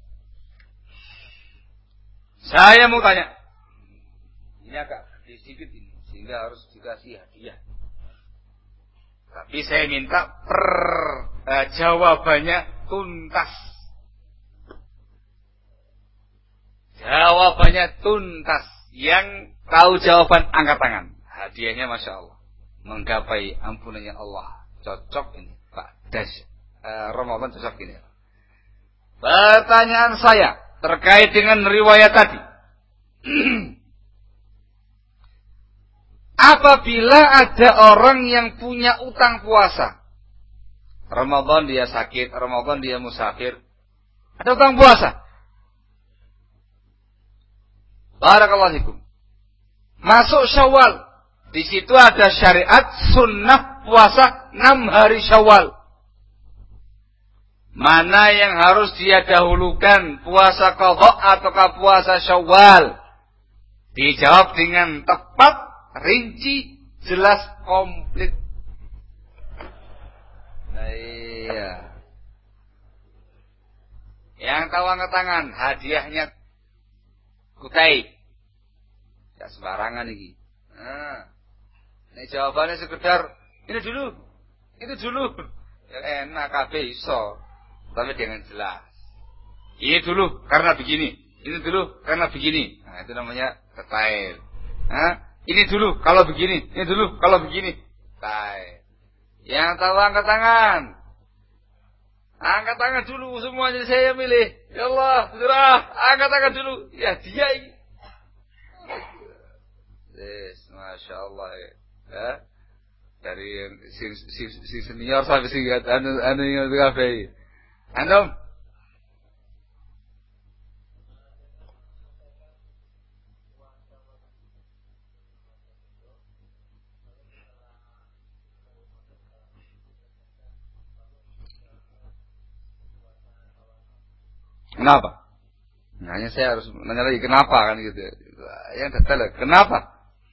Saya mau tanya. Ini agak sedikit ini, sehingga harus dikasih hadiah. Tapi saya minta per eh, jawabannya tuntas. Jawabannya tuntas. Yang tahu jawaban angkat tangan. Hadiahnya Masya Allah. Menggapai ampunannya Allah. Cocok ini Pak Das. Eh, Ramadan cocok ini. Pertanyaan saya terkait dengan riwayat tadi. Apabila ada orang yang punya utang puasa, Ramadan dia sakit, Ramadan dia musafir, ada utang puasa. Barakallahu fikum. Masuk Syawal, di situ ada syariat sunnah puasa enam hari Syawal. Mana yang harus dia dahulukan, puasa qadha ataukah puasa Syawal? Dijawab dengan tepat, rinci, jelas, komplit. Nah, iya. Yang tahu angkat tangan, hadiahnya kutai. Ya sembarangan ini. Nah, ini jawabannya sekedar ini dulu, itu dulu. Ya enak kabeh iso, tapi dengan jelas. Ini dulu karena begini, ini dulu karena begini. Nah, itu namanya detail. Nah, ini dulu kalau begini, ini dulu kalau begini. Baik. Yang tahu angkat tangan. Angkat tangan dulu semuanya saya milih. Ya Allah, segera angkat tangan dulu. Ya dia ini. Yes, Masya Allah ya. Dari si, si, si senior sampai si anu anu yang kafe. Antum kenapa? Nah, hanya saya harus nanya lagi kenapa kan gitu. Yang detail, kenapa?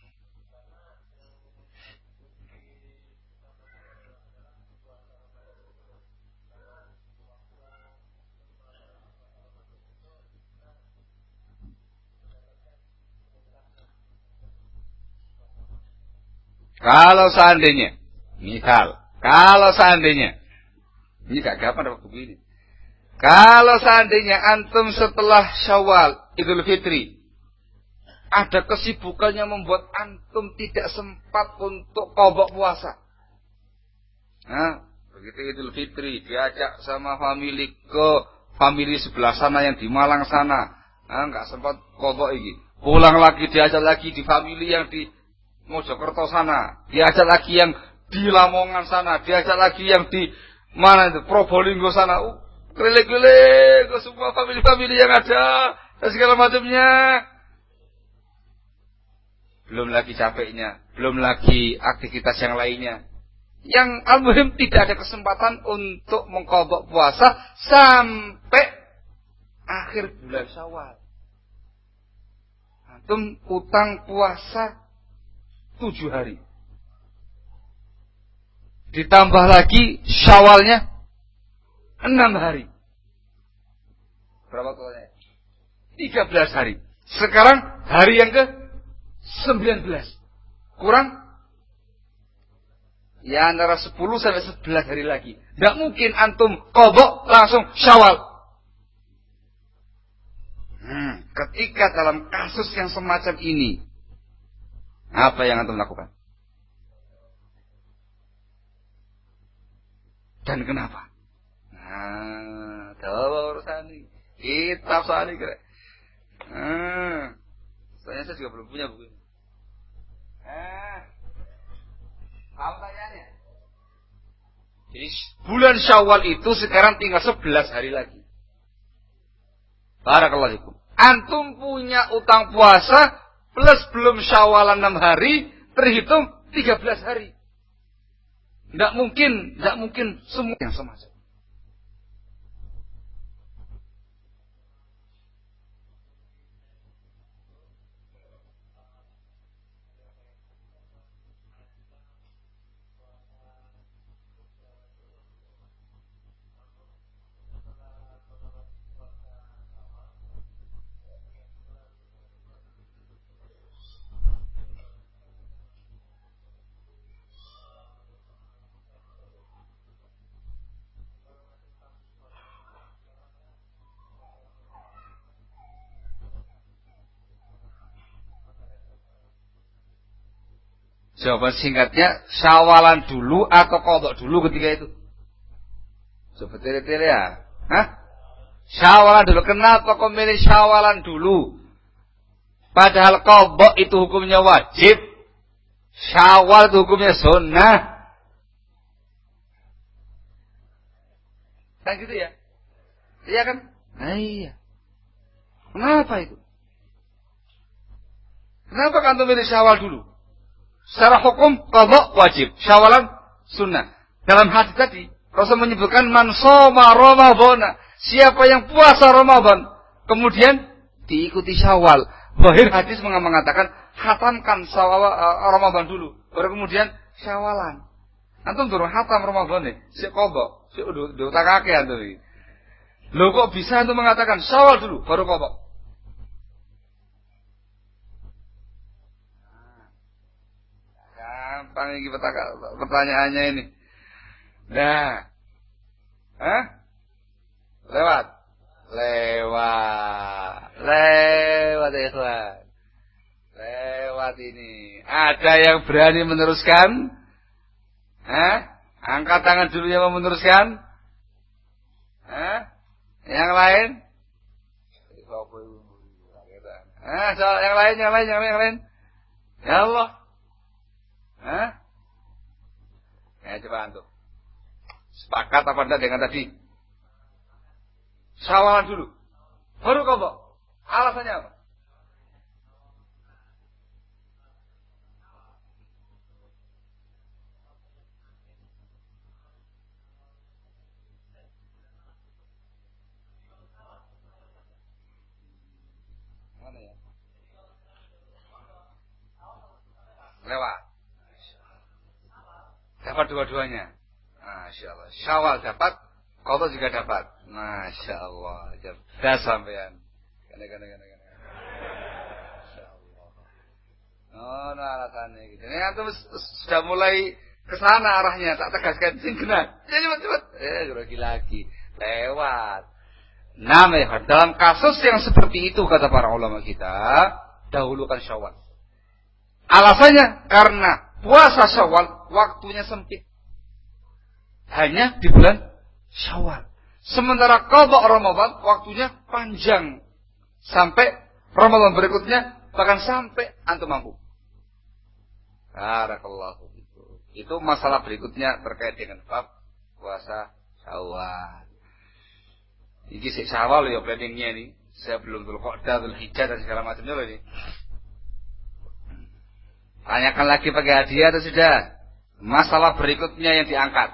Kalau seandainya, misal, kalau seandainya, ini gak gampang dapat buku ini. Kalau seandainya antum setelah Syawal, Idul Fitri, ada kesibukannya membuat antum tidak sempat untuk qadha puasa. Nah, begitu Idul Fitri diajak sama famili ke famili sebelah sana yang di Malang sana, nah, nggak sempat qadha ini. Pulang lagi diajak lagi di famili yang di Mojokerto sana, diajak lagi yang di Lamongan sana, diajak lagi yang di mana itu Probolinggo sana. Uh, keliling-keliling ke semua famili-famili yang ada, dan segala macamnya. Belum lagi capeknya, belum lagi aktivitas yang lainnya. Yang al-muhim tidak ada kesempatan untuk mengqadha puasa sampai akhir bulan Syawal. Antum utang puasa tujuh hari. Ditambah lagi Syawalnya enam hari. Berapa totalnya? Tiga belas hari. Sekarang hari yang ke sembilan belas. Kurang ya antara sepuluh sampai sebelas hari lagi. Tidak mungkin antum qadha langsung Syawal. Hmm, ketika dalam kasus yang semacam ini, apa yang antum lakukan? Dan kenapa? Nah, tahu urusan ini. Kitab soal ini kira. Hmm, soalnya saya juga belum punya buku ini. Ah, apa pertanyaannya? Jadi bulan Syawal itu sekarang tinggal sebelas hari lagi. Barakallahu fikum. Antum punya utang puasa plus belum Syawalan enam hari, terhitung tiga belas hari. Tidak mungkin, tidak mungkin semua yang semacam. Jawaban singkatnya, Syawalan dulu atau qadha dulu ketika itu? Coba tiri-tiri ya. Hah? Syawalan dulu. Kenapa kau milih Syawalan dulu? Padahal qadha itu hukumnya wajib. Syawal itu hukumnya sunnah. Kan gitu ya? Iya kan? Nah, iya. Kenapa itu? Kenapa kan antum milih Syawal dulu? Secara hukum qadha wajib, Syawalan sunnah. Dalam hadis tadi Rasul menyebutkan man shoma Ramadhana, siapa yang puasa Ramadan kemudian diikuti Syawal. Zahir hadis mengatakan khatamkan Ramadan dulu, baru kemudian Syawalan. Antum durung khatam Ramadan nih, sik qadha, sik diutakake antum iki. Lho kok bisa antum mengatakan Syawal dulu baru qadha? Gampang ini pertanyaannya ini. Nah. Hah? Lewat. Lewat. Lewat ikhwan. Lewat ini. Ada yang berani meneruskan? Hah? Angkat tangan dulu yang mau meneruskan. Hah? Yang lain? Ah, soal yang lain, yang lain, yang lain, yang lain. Ya Allah. Hah? Ya coba antum. Sepakat apa enggak dengan tadi? Syawalan dulu. Baru qadha. Alasannya apa? Mana ya? Lewat. Dapat dua-duanya. Masya Allah. Syawal dapat, qadha juga dapat. Masya Allah. Cerdas sampean. Kene kene kene kene. Masya Allah. Oh, nah alasannya gitu. Ini antum sudah mulai ke sana arahnya, tak tegaskan sing kena. Ya cepat-cepat. Eh, grogi lagi. Lewat. Nah, dalam kasus yang seperti itu kata para ulama kita, dahulukan Syawal. Alasannya karena puasa Syawal waktunya sempit. Hanya di bulan Syawal. Sementara qadha Ramadan waktunya panjang. Sampai Ramadan berikutnya, bahkan sampai antum mampu. Barakallahu fikum. Itu masalah berikutnya terkait dengan bab puasa Syawal. Iki sik Syawal ya planningnya ini. Saya belum dulu kok Dzul Hijjah dan segala macamnya loh ini. Tanyakan lagi pakai hadiah atau sudah? Masalah berikutnya yang diangkat.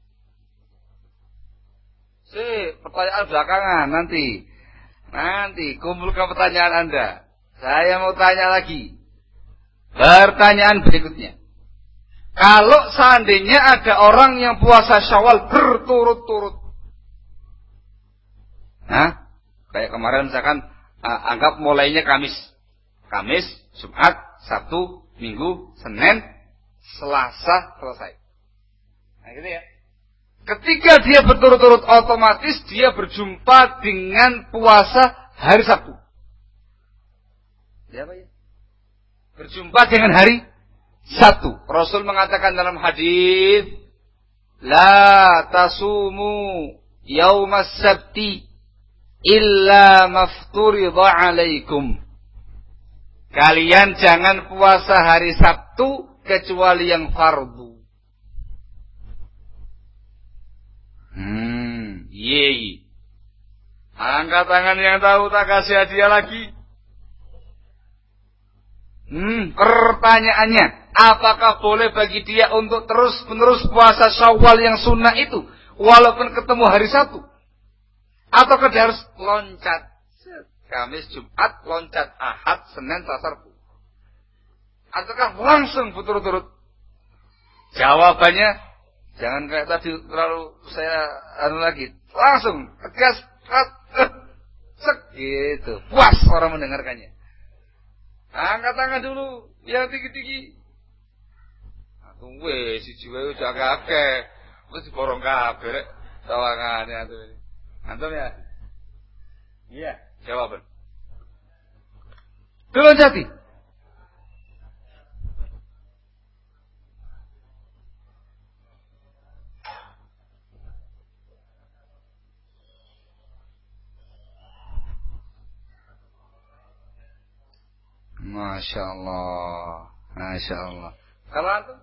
Si, pertanyaan belakangan nanti. Nanti kumpulkan pertanyaan Anda. Saya mau tanya lagi. Pertanyaan berikutnya. Kalau seandainya ada orang yang puasa Syawal berturut-turut. Hah? Kayak kemarin misalkan uh, anggap mulainya Kamis. Kamis, Jumat, Sabtu, Minggu, Senin, Selasa selesai. Nah gitu ya. Ketika dia berturut-turut otomatis dia berjumpa dengan puasa hari Sabtu. Ya, apa ya? Berjumpa dengan hari Sabtu. Rasul mengatakan dalam hadis, la tasumu yaumas sabti illa mafturidha alaikum. Kalian jangan puasa hari Sabtu kecuali yang fardu. Hmm, yeay. Angkat tangan yang tahu, tak kasih hadiah lagi. Hmm, pertanyaannya, apakah boleh bagi dia untuk terus-menerus puasa Syawal yang sunnah itu walaupun ketemu hari Sabtu? Ataukah dia harus loncat Kamis, Jumat, loncat Ahad, Senin, Selasa, Rabu? Ataukah langsung berturut-turut? Jawabannya, jangan kayak tadi terlalu saya anu lagi, langsung tegas, sek gitu, puas orang mendengarkannya. Angkat tangan dulu, yang tinggi-tinggi. Tunggu, si jiwa udah kakek, terus diborong kabeh, tawangannya tuh. Antum ya? Iya. Jawaban. Dulu jati. Masya Allah, Masya Allah. Kalau antum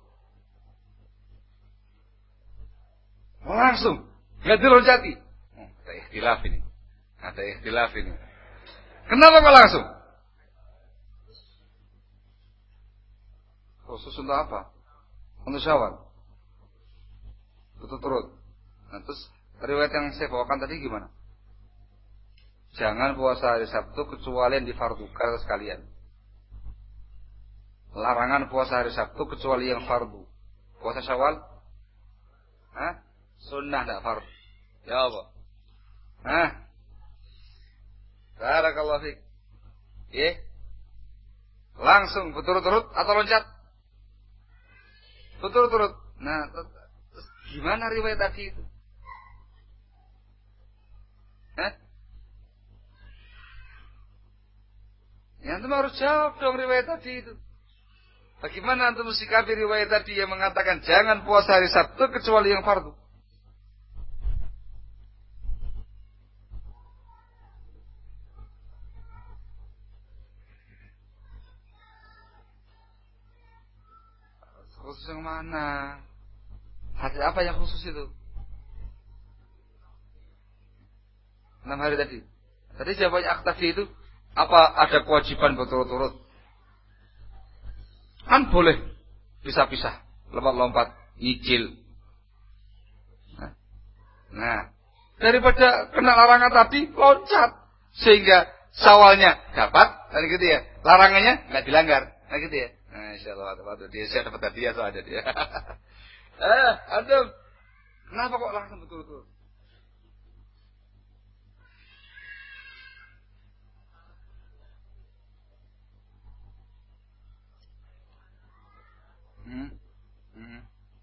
langsung nggak dilonjati. Oh, ada ikhtilaf ini, ada ikhtilaf ini. Kenapa kok langsung? Khusus untuk apa? Untuk Syawal. Turut-turut. Nah, terus riwayat yang saya bawakan tadi gimana? Jangan puasa hari Sabtu kecuali yang difardukan sekalian. Larangan puasa hari Sabtu kecuali yang fardu. Puasa Syawal? Hah? Sunnah tidak fardu. Ya apa? Hah? Barakallahu fiik. Eh? Langsung berturut-turut atau loncat? Berturut-turut. Nah, terus gimana riwayat tadi itu? Hah? Ya, antum harus jawab dong riwayat tadi itu. Bagaimana antum mensikapi riwayat tadi yang mengatakan jangan puasa hari Sabtu kecuali yang fardu? Khusus yang mana? Hadis apa yang khusus itu? Enam hari tadi. Tadi jawabannya aktafi itu apa ada kewajiban berturut-turut? Kan boleh pisah-pisah, lompat-lompat, nyicil. Nah, nah, daripada kena larangan tadi, loncat sehingga Syawalnya dapat, dan gitu ya. Larangannya nggak dilanggar, nah gitu ya. Nah, insyaallah ada dia saya dapat hadiah tuh ada dia. eh, antum, kenapa kok langsung berturut-turut? Hmm. Hmm.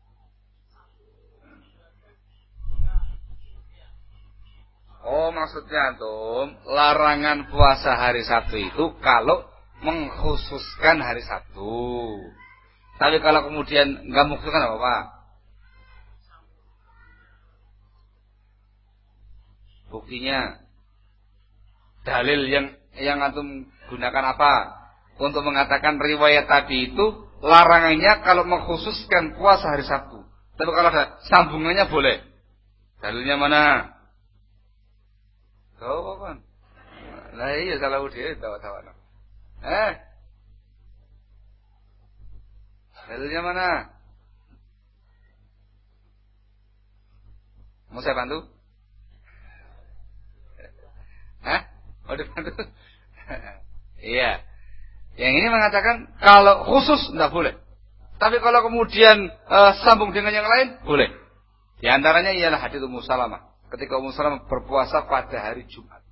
Oh, maksudnya antum larangan puasa hari Sabtu itu kalau mengkhususkan hari Sabtu. Tapi kalau kemudian nggak mengkhususkan apa-apa. Buktinya dalil yang yang antum gunakan apa untuk mengatakan riwayat tadi itu larangannya kalau mengkhususkan puasa hari Sabtu. Tapi kalau ada sambungannya boleh. Dalilnya mana? Tahu kan? Lah iya salah dhewe tawa-tawa. Eh. Dalilnya mana? Mau saya bantu? Hah? Mau dibantu? Iya. Yang ini mengatakan kalau khusus tidak boleh. Tapi kalau kemudian uh, sambung dengan yang lain, boleh. Di antaranya ialah hadits Ummu Salamah. Ketika Ummu Salamah berpuasa pada hari Jumat.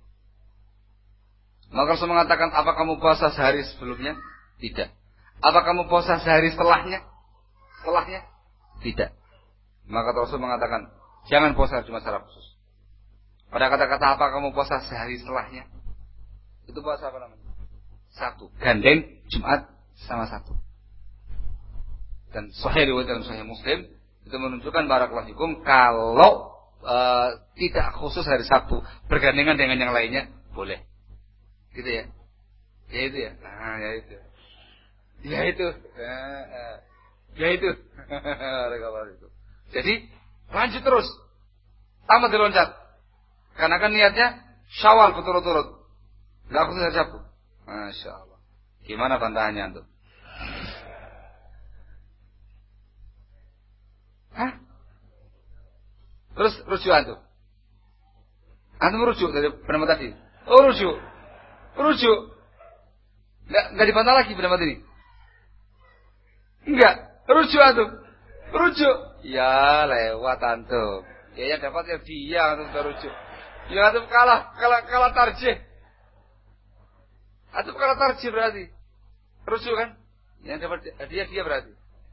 Maka Rasul mengatakan, apa kamu puasa sehari sebelumnya? Tidak. Apa kamu puasa sehari setelahnya? Setelahnya? Tidak. Maka Rasul mengatakan, jangan puasa cuma secara khusus. Pada kata-kata apa kamu puasa sehari setelahnya? Itu puasa apa namanya? Satu. Gandeng Jumat sama satu. Dan Sahih riwayat dalam Sahih Muslim itu menunjukkan barakallahu fikum kalau e, tidak khusus hari Sabtu bergandengan dengan yang lainnya boleh. Gitu ya. Ya itu ya. Nah, ya itu. Ya itu. Ya itu. Barakallahu fikum. Jadi lanjut terus. Tamat diloncat. Karena kan niatnya Syawal berturut-turut. Enggak khusus hari Sabtu. Masya Allah. Gimana bantahannya antum? Hah? Terus rujuk antum? Antum rujuk dari pendapat tadi? Oh rujuk. Rujuk. Enggak, enggak dibantah lagi pendapat ini? Enggak. Rujuk antum? Rujuk. Ya lewat antum. Ya yang dapat ya dia antum rujuk. Ya antum kalah, kalah, kalah tarjih. Atau kalau tarjih berarti rujuk kan? Yang dapat hadiah dia berarti.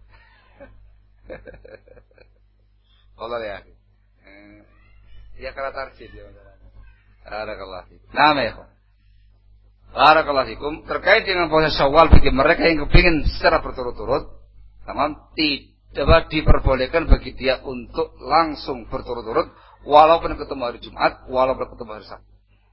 Allah ya. Ya kalau tarjih dia. Barakallahu fikum. Nama ya. Barakallahu fikum. Terkait dengan puasa Syawal bagi mereka yang kepingin secara berturut-turut, namun tidak diperbolehkan bagi dia untuk langsung berturut-turut walaupun ketemu hari Jumat, walaupun ketemu hari Sabtu.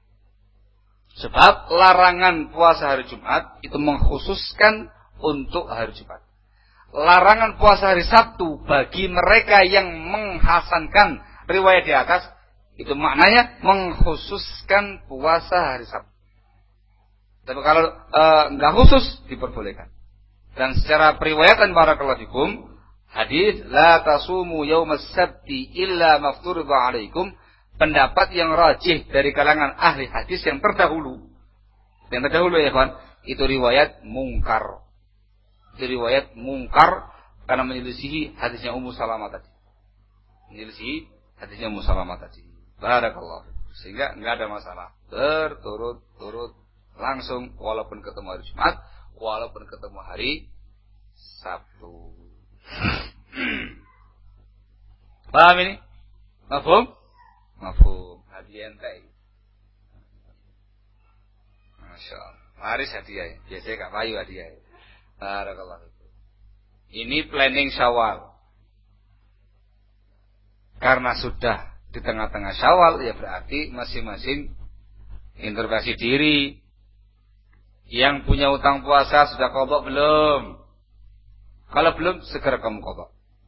Sebab larangan puasa hari Jumat itu mengkhususkan untuk hari Jumat. Larangan puasa hari Sabtu bagi mereka yang menghasankan riwayat di atas itu maknanya mengkhususkan puasa hari Sabtu. Tapi kalau e, enggak khusus diperbolehkan. Dan secara periwayatan barakallahu fikum hadis la tasumu yaumas sabti illa mafturida alaikum. Pendapat yang rajih dari kalangan ahli hadis yang terdahulu. Yang terdahulu ya kawan, itu riwayat mungkar. Itu riwayat mungkar karena menyelisihi hadisnya Ummu Salamah tadi. Menyelisihi hadisnya Ummu Salamah tadi. Barakallahu. Sehingga enggak ada masalah. Berturut-turut langsung walaupun ketemu hari Jumat, walaupun ketemu hari Sabtu. Paham ini? Mafhum? Mafhum. Hadiah entai. Masya Allah. Laris hadiah. Biasanya gak payu hadiah. Barakallahu. Ini planning Syawal. Karena sudah di tengah-tengah Syawal, ya berarti masing-masing introspeksi diri. Yang punya utang puasa sudah qadha belum? Kalau belum, segera kamu qadha.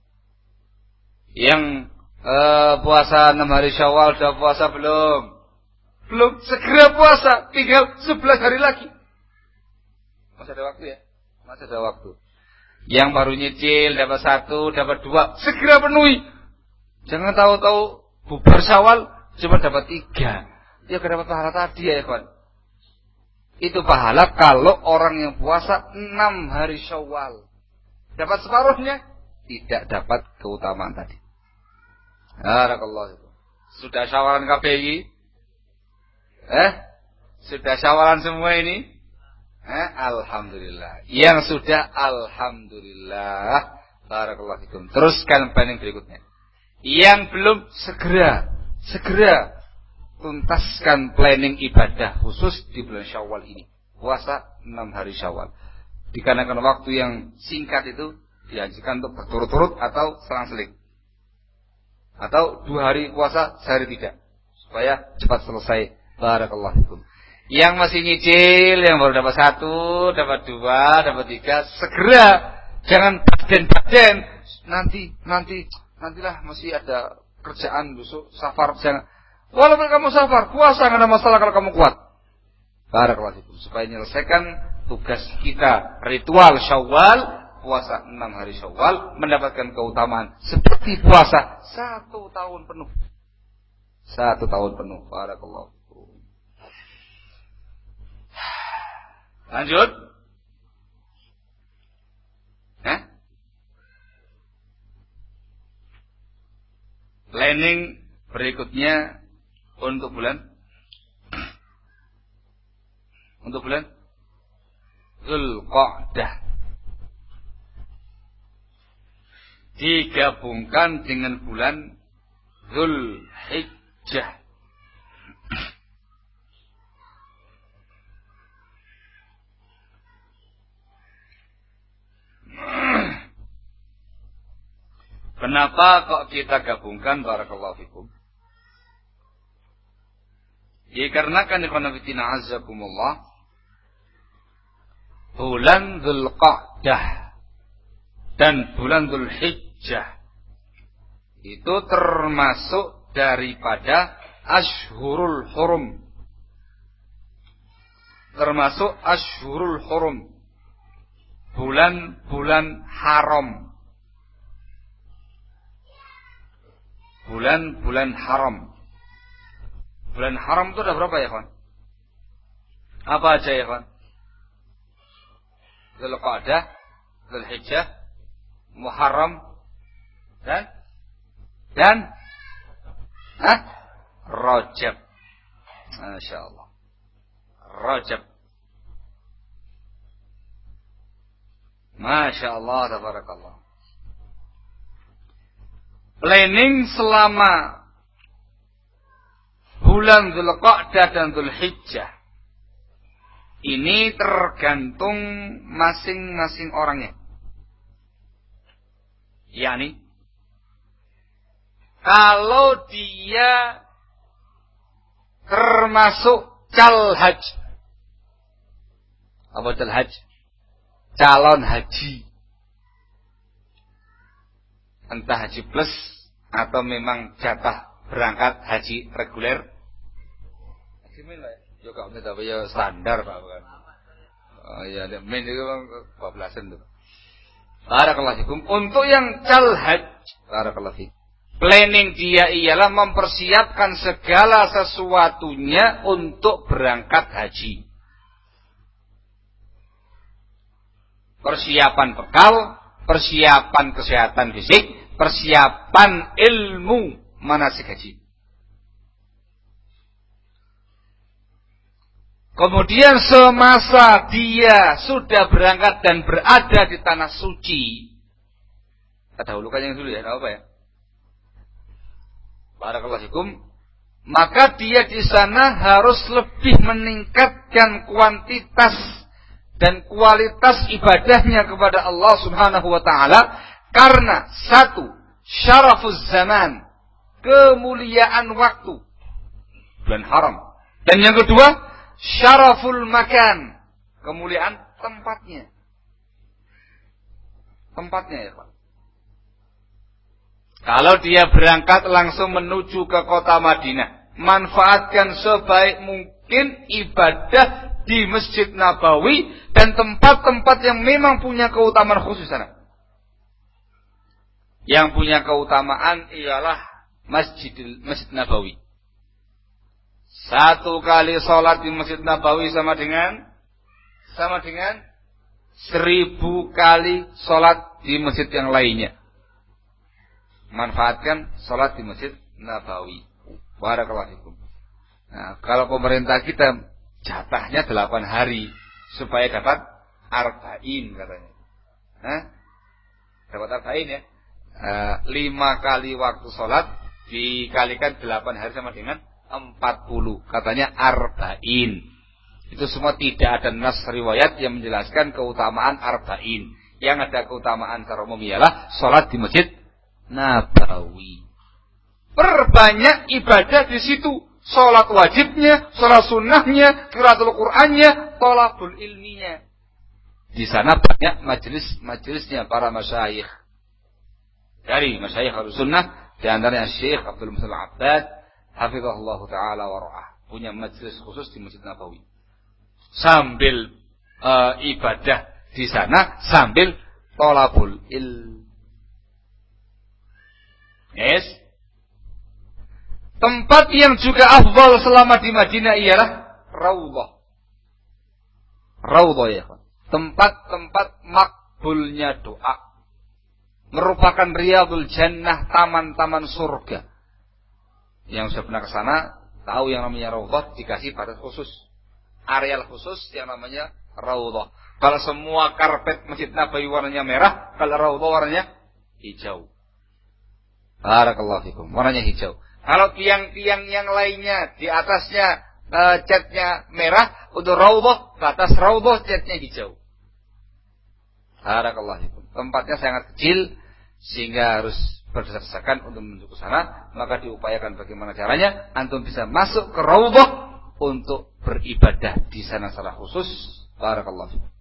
Yang Uh, puasa enam hari Syawal sudah puasa belum? Belum, segera puasa, tinggal sebelas hari lagi. Masih ada waktu ya? Masih ada waktu. Yang baru nyicil dapat satu, dapat dua, segera penuhi. Jangan tahu-tahu bubar Syawal cuma dapat tiga. Dia akan dapat pahala tadi ya kawan. Itu pahala kalau orang yang puasa enam hari Syawal. Dapat separuhnya, tidak dapat keutamaan tadi. Barakallahu fikum. Sudah syawalan K P I? Eh? Sudah syawalan semua ini? Eh? Alhamdulillah. Yang sudah alhamdulillah. Barakallahu fikum. Teruskan planning berikutnya. Yang belum segera, segera tuntaskan planning ibadah khusus di bulan Syawal ini. Puasa enam hari Syawal. Dikarenakan waktu yang singkat itu dianjurkan untuk berturut-turut atau selang-seling. Atau dua hari puasa sehari tidak, supaya cepat selesai. Barakallahu fikum. Yang masih nyicil, yang baru dapat satu, dapat dua, dapat tiga, segera. Jangan baden-baden. Nanti, nanti, nantilah masih ada kerjaan besok safar. Jangan. Walaupun kamu safar, puasa nggak ada masalah kalau kamu kuat. Barakallahu fikum. Supaya menyelesaikan tugas kita ritual Syawal, puasa enam hari Syawal, mendapatkan keutamaan seperti puasa satu tahun penuh. Satu tahun penuh. Barakallahu fikum. Lanjut. Hah? Planning berikutnya untuk bulan Untuk bulan Dzulqa'dah digabungkan dengan bulan Dzulhijjah. Kenapa kok kita gabungkan? Barakallahu fikum. Dikarenakan ikhwan fillah azzakumullah, bulan Dzulqa'dah dan bulan Dzulhijjah itu termasuk daripada Ashhurul Hurum. Termasuk Ashhurul Hurum. Bulan-bulan haram. Bulan-bulan haram. Bulan haram itu ada berapa ya, kawan? Apa aja ya, kawan? Dzulqa'dah, Dzulhijjah, Muharram, dan dan Hah? Rajab. Masya Allah. Rajab. Masya Allah, tabarakallah. Planning selama bulan Dzulqa'dah dan Dzulhijjah ini tergantung masing-masing orangnya. Yani kalau dia termasuk calhaj. Apa calhaj? Calon haji. Entah haji plus atau memang jatah berangkat haji reguler. Haji min lah. Yo kok tapi ya standar Pak bukan. Oh iya, min itu bablasan tuh. Barakallahu fikum. Untuk yang calhaj, barakallahu fikum. Planning dia ialah mempersiapkan segala sesuatunya untuk berangkat haji. Persiapan bekal, persiapan kesehatan fisik, persiapan ilmu manasik haji. Kemudian semasa dia sudah berangkat dan berada di tanah suci, kita dahulukan yang dulu ya, apa ya? Barakallahu fikum. Maka dia di sana harus lebih meningkatkan kuantitas dan kualitas ibadahnya kepada Allah Subhanahu wa taala karena satu, syarafuz zaman, kemuliaan waktu, bulan haram. Dan yang kedua, syaraful makan, kemuliaan tempatnya. Tempatnya ya Pak. Kalau dia berangkat langsung menuju ke kota Madinah, manfaatkan sebaik mungkin ibadah di Masjid Nabawi dan tempat-tempat yang memang punya keutamaan khusus sana. Yang punya keutamaan ialah Masjidil Masjid Nabawi. Satu kali sholat di Masjid Nabawi sama dengan sama dengan seribu kali sholat di masjid yang lainnya. Manfaatkan sholat di Masjid Nabawi. Barakallahu fikum. Nah, kalau pemerintah kita jatahnya delapan hari supaya dapat arba'in katanya. Hah? Dapat arba'in ya. Uh, lima kali waktu sholat dikalikan delapan hari sama dengan empat puluh. Katanya arba'in. Itu semua tidak ada nas riwayat yang menjelaskan keutamaan arba'in. Yang ada keutamaan secara umum ialah sholat di Masjid Nabawi. Perbanyak ibadah di situ. Sholat wajibnya, sholat sunnahnya, qiraatul Qur'annya, thalabul ilminya. Di sana banyak majelis-majelisnya para masyayikh. Dari masyayikh Ahlussunnah, di antaranya Syekh Abdul Muhsin Al-Abbad, hafizahullah taala wa ra'ah, punya majelis khusus di Masjid Nabawi. sambil uh, ibadah di sana, sambil thalabul ilm. Yes. Tempat yang juga afdal selama di Madinah ialah raudhah. Raudhah ya, tempat-tempat makbulnya doa. Merupakan riyadul jannah, taman-taman surga. Yang sudah pernah ke sana tahu yang namanya raudhah dikasih batas khusus, areal khusus yang namanya raudhah. Kalau semua karpet Masjid Nabawi warnanya merah, kalau raudhah warnanya hijau. Barakallahu fikum, warnanya hijau. Kalau tiang-tiang yang lainnya di atasnya uh, catnya merah, untuk raudhah ke atas raudhah catnya hijau. Barakallahu fikum. Tempatnya sangat kecil sehingga harus berdesak-desakan untuk menuju ke sana, maka diupayakan bagaimana caranya antum bisa masuk ke raudhah untuk beribadah di sana secara khusus. Barakallahu fikum.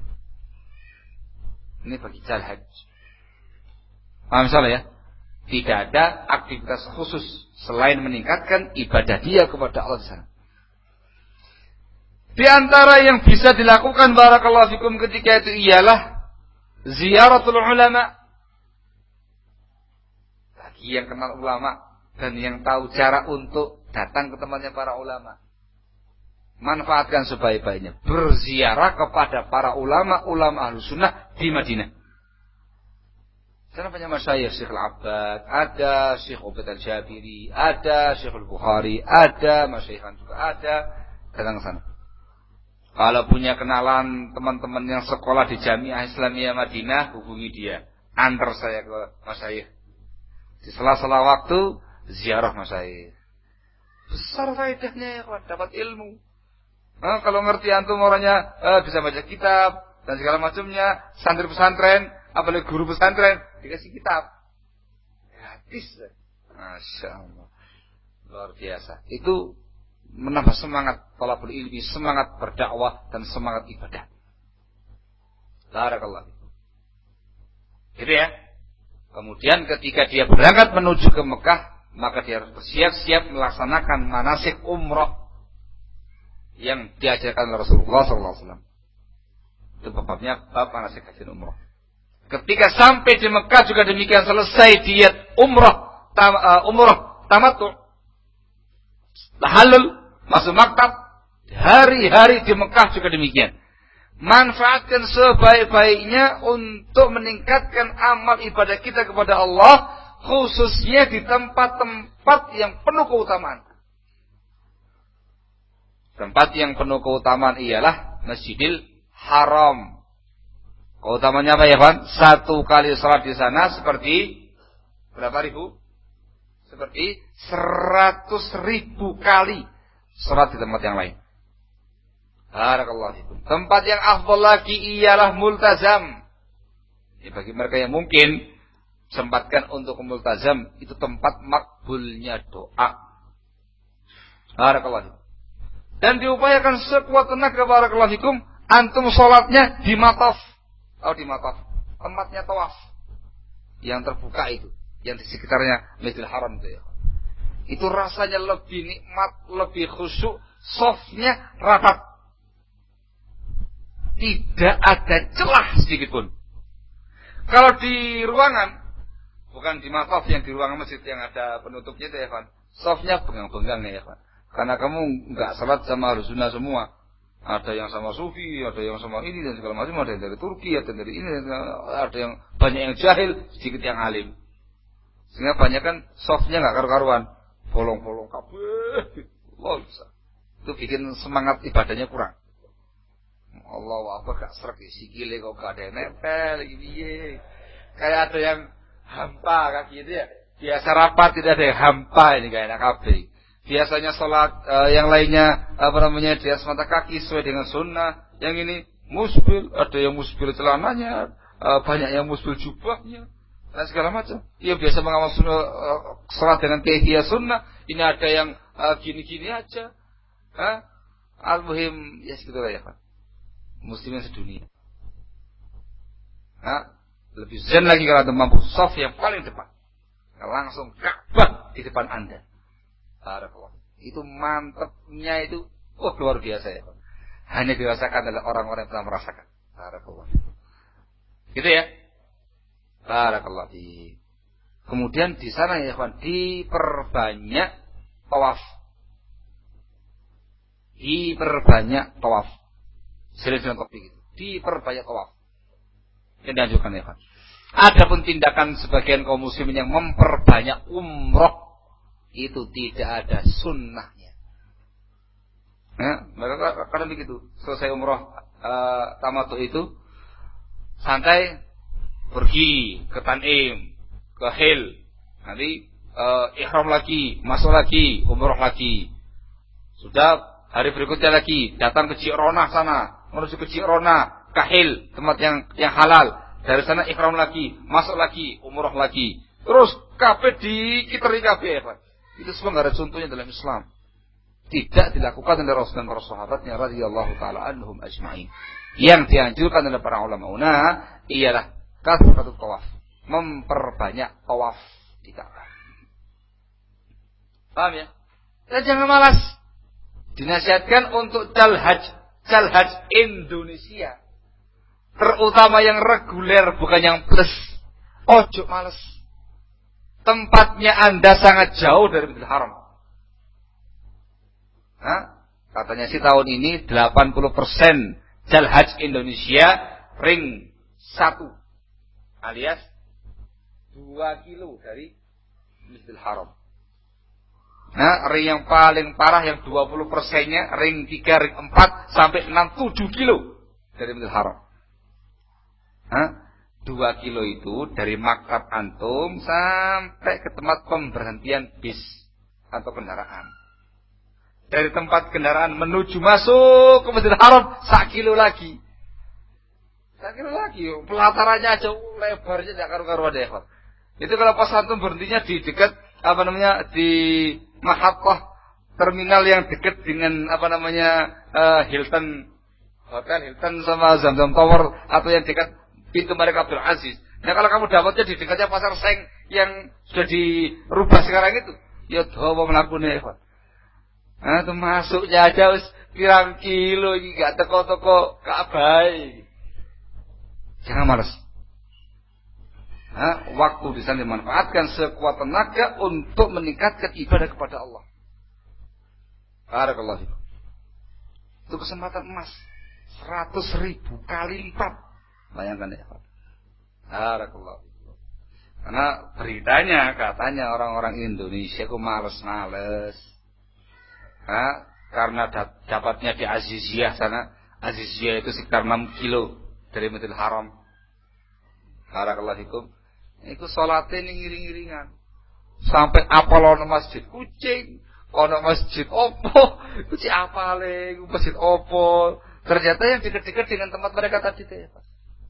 Ini bagi cal haji. Paham salah ya? Tidak ada aktivitas khusus selain meningkatkan ibadah dia kepada Allah di sana. Di antara yang bisa dilakukan barakallahu fikum ketika itu ialah ziyaratul ulama. Bagi yang kenal ulama dan yang tahu cara untuk datang ke tempatnya para ulama, manfaatkan sebaik-baiknya. Berziarah kepada para ulama, ulama Ahlus Sunnah di Madinah. Sana banyak masyayikh, Syekh Al-Abbad, ada Syekh Ubaid Al-Jabiri, ada Syekh Al-Bukhari, ada masyayikhan juga ada. Datang ke sana. Kalau punya kenalan teman-teman yang sekolah di Jamiah Islamiyah Madinah, hubungi dia. Antar saya ke masyayikh. Di sela-sela waktu ziarah masyayikh. Besar faedahnya ya, dapat ilmu. Nah, kalau ngerti antum orangnya eh, bisa baca kitab dan segala macamnya, santri pesantren, apalagi guru pesantren dikasih kitab gratis. Masya Allah, luar biasa. Itu menambah semangat thalabul ilmi, semangat berdakwah dan semangat ibadah. Barakallahu. Gitu ya. Kemudian ketika dia berangkat menuju ke Mekah, maka dia harus bersiap-siap melaksanakan manasik umrah yang diajarkan oleh Rasulullah sallallahu alaihi wasallam. Itu babnya bab manasik haji umrah. Ketika sampai di Mekah juga demikian, selesai diet umrah, tam, uh, umrah tamattu, tahallul, masuk maktab, hari-hari di Mekah juga demikian. Manfaatkan sebaik-baiknya untuk meningkatkan amal ibadah kita kepada Allah, khususnya di tempat-tempat yang penuh keutamaan. Tempat yang penuh keutamaan ialah Masjidil Haram. Keutamanya apa ya, Pak? Satu kali salat di sana seperti berapa ribu? Seperti seratus ribu kali salat di tempat yang lain. Barakallahu fikum. Tempat yang afdal lagi ialah multazam. Ya, bagi mereka yang mungkin sempatkan untuk multazam, itu tempat makbulnya doa. Barakallahu fikum. Dan diupayakan sekuat tenaga barakallahu fikum, antum salatnya di mataf. Oh, di mataf. Tempatnya tawaf. Yang terbuka itu, yang di sekitarnya Masjidil Haram itu ya. Itu rasanya lebih nikmat, lebih khusyuk, softnya rapat. Tidak ada celah sedikit pun. Kalau di ruangan, bukan di mataf yang di ruangan masjid yang ada penutupnya itu ya, Pak. Softnya bengang-bengang ya, Pak. Karena kamu enggak salat sama Ahlus Sunnah semua. Ada yang sama Sufi, ada yang sama ini dan segala macam, ada yang dari Turki, ada yang dari ini, ada yang banyak yang jahil, sedikit yang alim. Sehingga banyak kan softnya enggak karu-karuan, bolong-bolong kabeh. Allah bisa. Itu bikin semangat ibadahnya kurang. Allah apa gak serak sikile kok gak ada yang nempel gini. Kayak ada yang hampa kaki itu ya. Biasa rapat tidak ada yang hampa, ini kayak enak kabeh. Biasanya sholat uh, yang lainnya apa namanya di atas mata kaki sesuai dengan sunnah. Yang ini musbil, ada yang musbil celananya, uh, banyak yang musbil jubahnya dan segala macam. Yang biasa mengamal sunnah, uh, sholat dengan kehiyah sunnah. Ini ada yang uh, gini-gini aja. Hah? Al-muhim ya segitulah ya Pak. Muslimin sedunia. Hah? Lebih zen lagi kalau anda mampu soft yang paling depan. Langsung Ka'bah di depan anda. Barakallah. Itu mantapnya itu, oh luar biasa ya. hanya dirasakan oleh orang-orang yang telah merasakan. Barakallah. Gitu ya. Barakallah. Kemudian di sana ya ikhwan, diperbanyak tawaf. Diperbanyak tawaf. Sering-sering topik itu. Diperbanyak tawaf. Yang dianjurkan ya ikhwan. Adapun tindakan sebagian kaum muslimin yang memperbanyak umroh, itu tidak ada sunnahnya. Ya, mereka kadang begitu. Selesai umroh uh, tamattu itu, santai pergi ke Tanim, ke Hil, nanti uh, ihram lagi, masuk lagi, umroh lagi. Sudah hari berikutnya lagi datang ke Ji'ronah sana, menuju ke Ji'ronah, ke Hil, tempat yang yang halal. Dari sana ihram lagi, masuk lagi, umroh lagi. Terus kabeh dikiteri kabeh, Pak. Itu semua enggak ada contohnya dalam Islam. Tidak dilakukan oleh Rasul dan para sahabatnya radhiyallahu taala anhum ajma'in. Yang dianjurkan oleh para ulama una ialah kasratut tawaf, memperbanyak tawaf di Ka'bah. Paham ya? Dan jangan malas. Dinasihatkan untuk jalhaj, jalhaj Indonesia. Terutama yang reguler, bukan yang plus. Ojo malas. Tempatnya Anda sangat jauh dari Masjidil Haram. Nah, katanya sih tahun ini delapan puluh persen jalhaj Indonesia ring satu alias dua kilo dari Masjidil Haram. Nah, ring yang paling parah yang dua puluh persennya ring tiga, ring empat sampai enam, tujuh kilo dari Masjidil Haram. Nah, dua kilo itu dari maktab antum sampai ke tempat pemberhentian bis atau kendaraan. Dari tempat kendaraan menuju masuk ke Masjidil Haram sak kilo lagi. Sak kilo lagi, pelatarannya aja lebarnya tidak karu-karuan deh, Pak. Itu kalau pas antum berhentinya di dekat apa namanya di Mahathah terminal yang dekat dengan apa namanya uh, Hilton Hotel Hilton sama Zamzam Tower atau yang dekat pintu Malik Abdul Aziz. Nah kalau kamu dapatnya di dekatnya Pasar Seng yang sudah dirubah sekarang itu, ya dawa melakukannya, Pak. Nah, itu masuknya aja wis pirang kilo iki gak teko-teko Ka'bah. Jangan malas. Nah, waktu di sana dimanfaatkan sekuat tenaga untuk meningkatkan ibadah kepada Allah. Barakallahu fikum. Itu kesempatan emas seratus ribu kali lipat. Bayangkan ya, Pak. Barakallahu fikum. Karena beritanya katanya orang-orang Indonesia kok males-males. Nah, karena dapatnya di Aziziyah sana. Aziziyah itu sekitar enam kilo dari Masjidil Haram. Barakallahu fikum. Iku salate ning ngiring-ngiringan. Sampai apal ono masjid kucing, ono masjid opo, kucing apale, masjid opo. Ternyata yang dekat-dekat dengan tempat mereka tadi teh, Pak.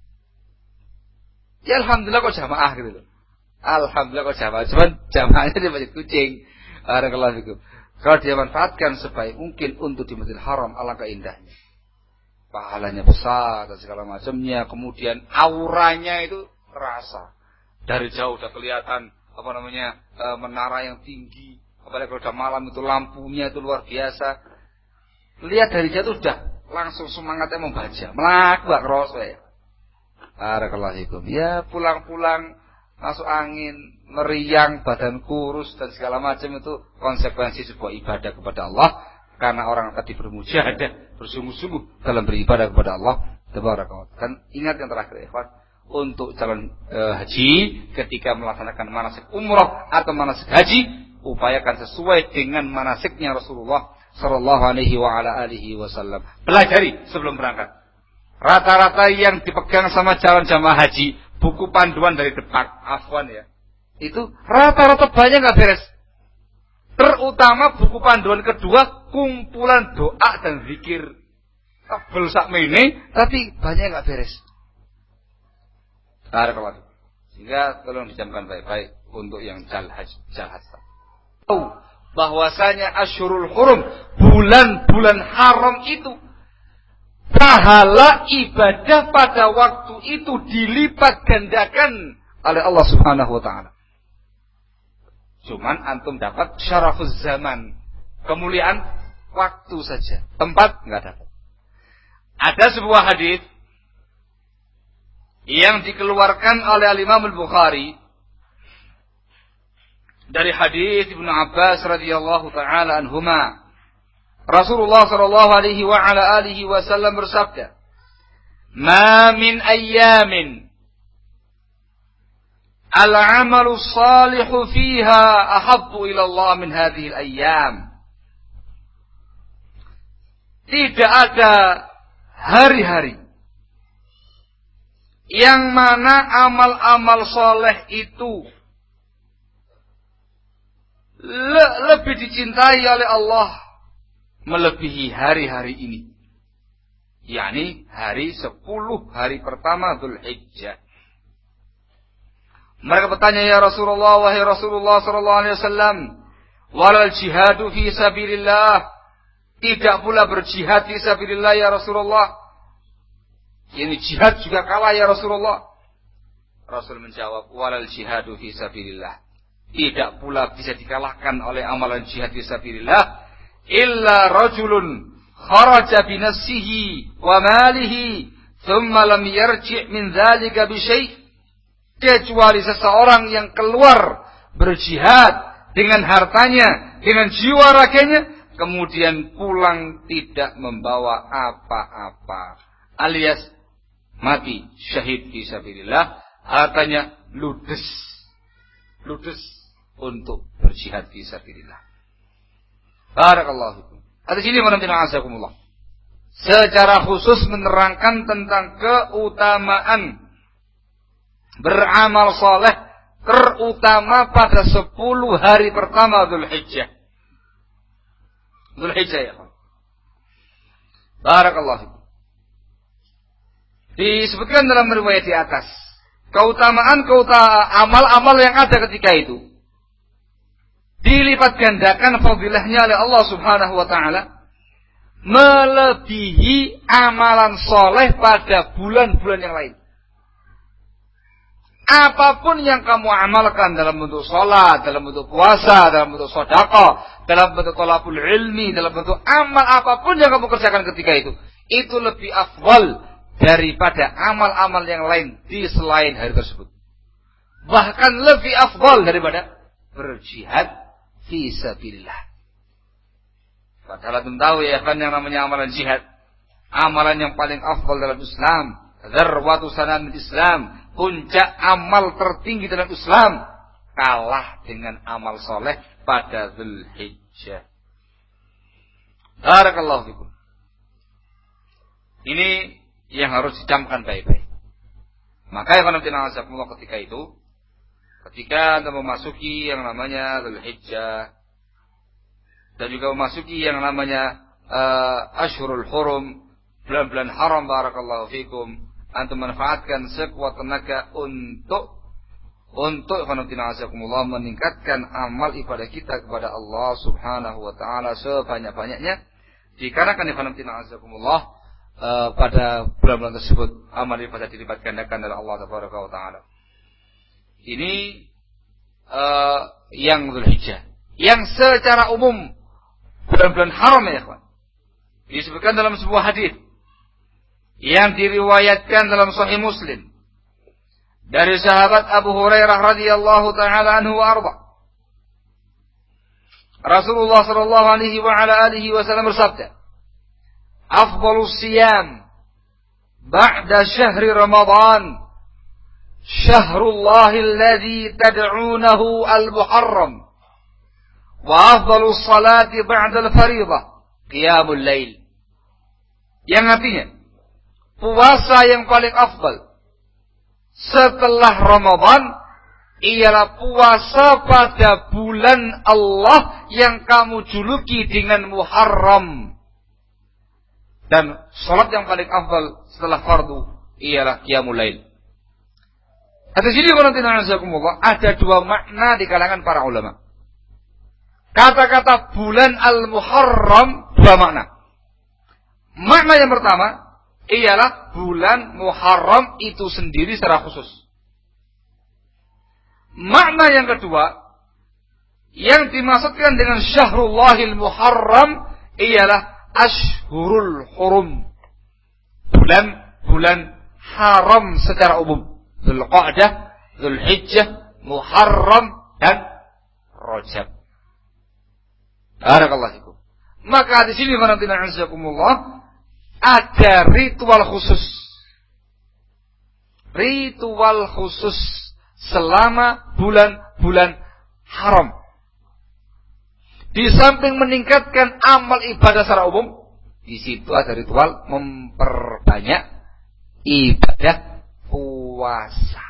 Ya alhamdulillah kok jamaah gitu loh. Alhamdulillah kok jamaah, cuman jamaahnya di masjid kucing. Barakallahu fikum. Kalau dia manfaatkan sebaik mungkin untuk di Masjidil Haram, alangkah indahnya. Pahalanya besar dan segala macamnya. Kemudian auranya itu terasa. Dari jauh udah kelihatan apa namanya e, menara yang tinggi. Apalagi kalau udah malam itu lampunya itu luar biasa. Lihat dari jauh udah langsung semangatnya membaca. Melaku gak kerasa ya. Barakallahu fikum. Ya pulang-pulang masuk angin, meriang, badan kurus dan segala macam itu konsekuensi sebuah ibadah kepada Allah. Karena orang tadi bermujahadah, bersungguh-sungguh dalam beribadah kepada Allah Tabaraka. Dan ingat yang terakhir, ikhwan, untuk calon e, haji ketika melaksanakan manasik umrah atau manasik haji, upayakan sesuai dengan manasiknya Rasulullah sallallahu alaihi wa ala alihi wasallam. Pelajari sebelum berangkat. Rata-rata yang dipegang sama calon jamaah haji, buku panduan dari depan, afwan ya, itu rata-rata banyak nggak beres. Terutama buku panduan kedua, kumpulan doa dan zikir. Tebel sakmene, tapi banyak nggak beres. Barakallahu. Sehingga tolong dijamkan baik-baik untuk yang jalhaj, jalhaj. Tahu bahwasanya Asyhurul Hurum, bulan-bulan haram itu pahala ibadah pada waktu itu dilipat gandakan oleh Allah Subhanahu wa taala. Cuman antum dapat syarafuz zaman, kemuliaan waktu saja. Tempat enggak dapat. Ada sebuah hadis yang dikeluarkan oleh Imam Al-Bukhari dari hadis Ibnu Abbas radhiyallahu taala anhuma. Rasulullah sallallahu alaihi wa ala alihi wasallam bersabda, "Ma min ayyamin al-'amalu shalihu fiha ahabbu ila Allah min hadhihi al-ayyam." Tidak ada hari-hari yang mana amal-amal soleh itu le- lebih dicintai oleh Allah melebihi hari-hari ini, yakni hari sepuluh hari pertama Dzulhijjah. Mereka bertanya, ya Rasulullah, wahai Rasulullah sallallahu alaihi wasallam, walal jihadu fi sabilillah, tidak pula berjihad fi sabilillah ya Rasulullah. Ini jihad juga kalah ya Rasulullah. Rasul menjawab, walal jihadu fi sabilillah, tidak pula bisa dikalahkan oleh amalan jihad fi sabilillah illa rajulun kharaja bi nafsihi wa malihi thumma lam yarji' min dzalika bi syai', kecuali seseorang yang keluar berjihad dengan hartanya, dengan jiwa raganya, kemudian pulang tidak membawa apa-apa, alias mati syahid fi sabilillah, hartanya ludes ludes untuk berjihad fi sabilillah. Barakallahu fikum. Hadis ini menanti'azakumullah secara khusus menerangkan tentang keutamaan beramal saleh, terutama pada sepuluh hari pertama Dzulhijjah. Dzulhijjah ya. Barakallahu fikum. Disebutkan dalam riwayat di atas keutamaan-keutamaan amal-amal yang ada ketika itu dilipat gandakan fadilahnya oleh Allah Subhanahu wa taala melebihi amalan soleh pada bulan-bulan yang lain. Apapun yang kamu amalkan dalam bentuk sholat, dalam bentuk puasa, dalam bentuk sedekah, dalam bentuk thalabul ilmi, dalam bentuk amal apapun yang kamu kerjakan ketika itu, itu lebih afdal daripada amal-amal yang lain di selain hari tersebut. Bahkan lebih afdal daripada berjihad fi sabilillah. Padahal antum tahu ya kan yang namanya amalan jihad, amalan yang paling afdal dalam Islam, dzarwatu sanamil Islam, puncak amal tertinggi dalam Islam, kalah dengan amal soleh pada Dzulhijjah. Barakallahu fikum. Ini yang harus dicamkan baik-baik. Maka ya Allah ketika itu, ketika anda memasuki yang namanya Dzulhijjah dan juga memasuki yang namanya uh, Ashhurul Hurum, bulan-bulan haram, barakallahu fikum, antum manfaatkan sekuat tenaga untuk untuk Allah meningkatkan amal ibadah kita kepada Allah Subhanahu wa taala sebanyak-banyaknya, dikarenakan Allah Uh, pada bulan-bulan tersebut amal ibadah dilipat gandakan oleh Allah Tabaraka wa taala. Ini uh, yang Dzulhijjah. Yang secara umum bulan-bulan haram ya kawan, disebutkan dalam sebuah hadis yang diriwayatkan dalam Sahih Muslim dari sahabat Abu Hurairah radhiyallahu taala anhu wa arda. Rasulullah sallallahu alaihi wa ala alihi wasallam bersabda, afdalus siyam ba'da syahri Ramadan syahrullahi alladhi tad'unahu al-muharram, wa afdalus salati ba'da al-fariḍah qiyamul lail. Yang artinya puasa yang paling afdal setelah Ramadan ialah puasa pada bulan Allah yang kamu juluki dengan Muharram. Dan salat yang paling afdal setelah fardu ialah qiyamul lail. Hadis ini ada dua makna di kalangan para ulama. Kata-kata bulan Al-Muharram dua makna. Makna yang pertama ialah bulan Muharram itu sendiri secara khusus. Makna yang kedua yang dimaksudkan dengan Syahrullahil Muharram ialah Ashhurul Hurum, bulan-bulan haram secara umum. Dzulqa'dah, Dzulhijjah, Muharram dan Rajab. Barakallahu fikum. Maka di sini manazilna azakumullah ada ritual khusus. Ritual khusus selama bulan-bulan haram. Di samping meningkatkan amal ibadah secara umum, di situ ada ritual memperbanyak ibadah puasa.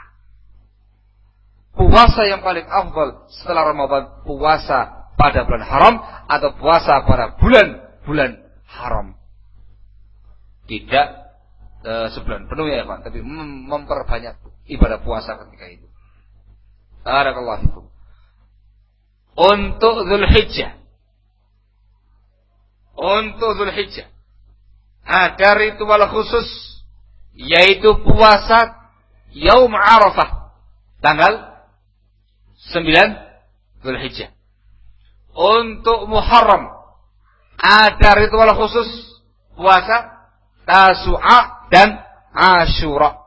Puasa yang paling afdal setelah Ramadan, puasa pada bulan haram atau puasa pada bulan-bulan haram. Tidak e, sebulan penuh ya Pak, tapi mem- memperbanyak ibadah puasa ketika itu. Barakallahu fikum. Untuk Dzulhijjah, untuk Dzulhijjah ada ritual khusus, yaitu puasa Yaum Arafah tanggal sembilan Dzulhijjah. Untuk Muharram ada ritual khusus, puasa Tasu'a dan Asyura.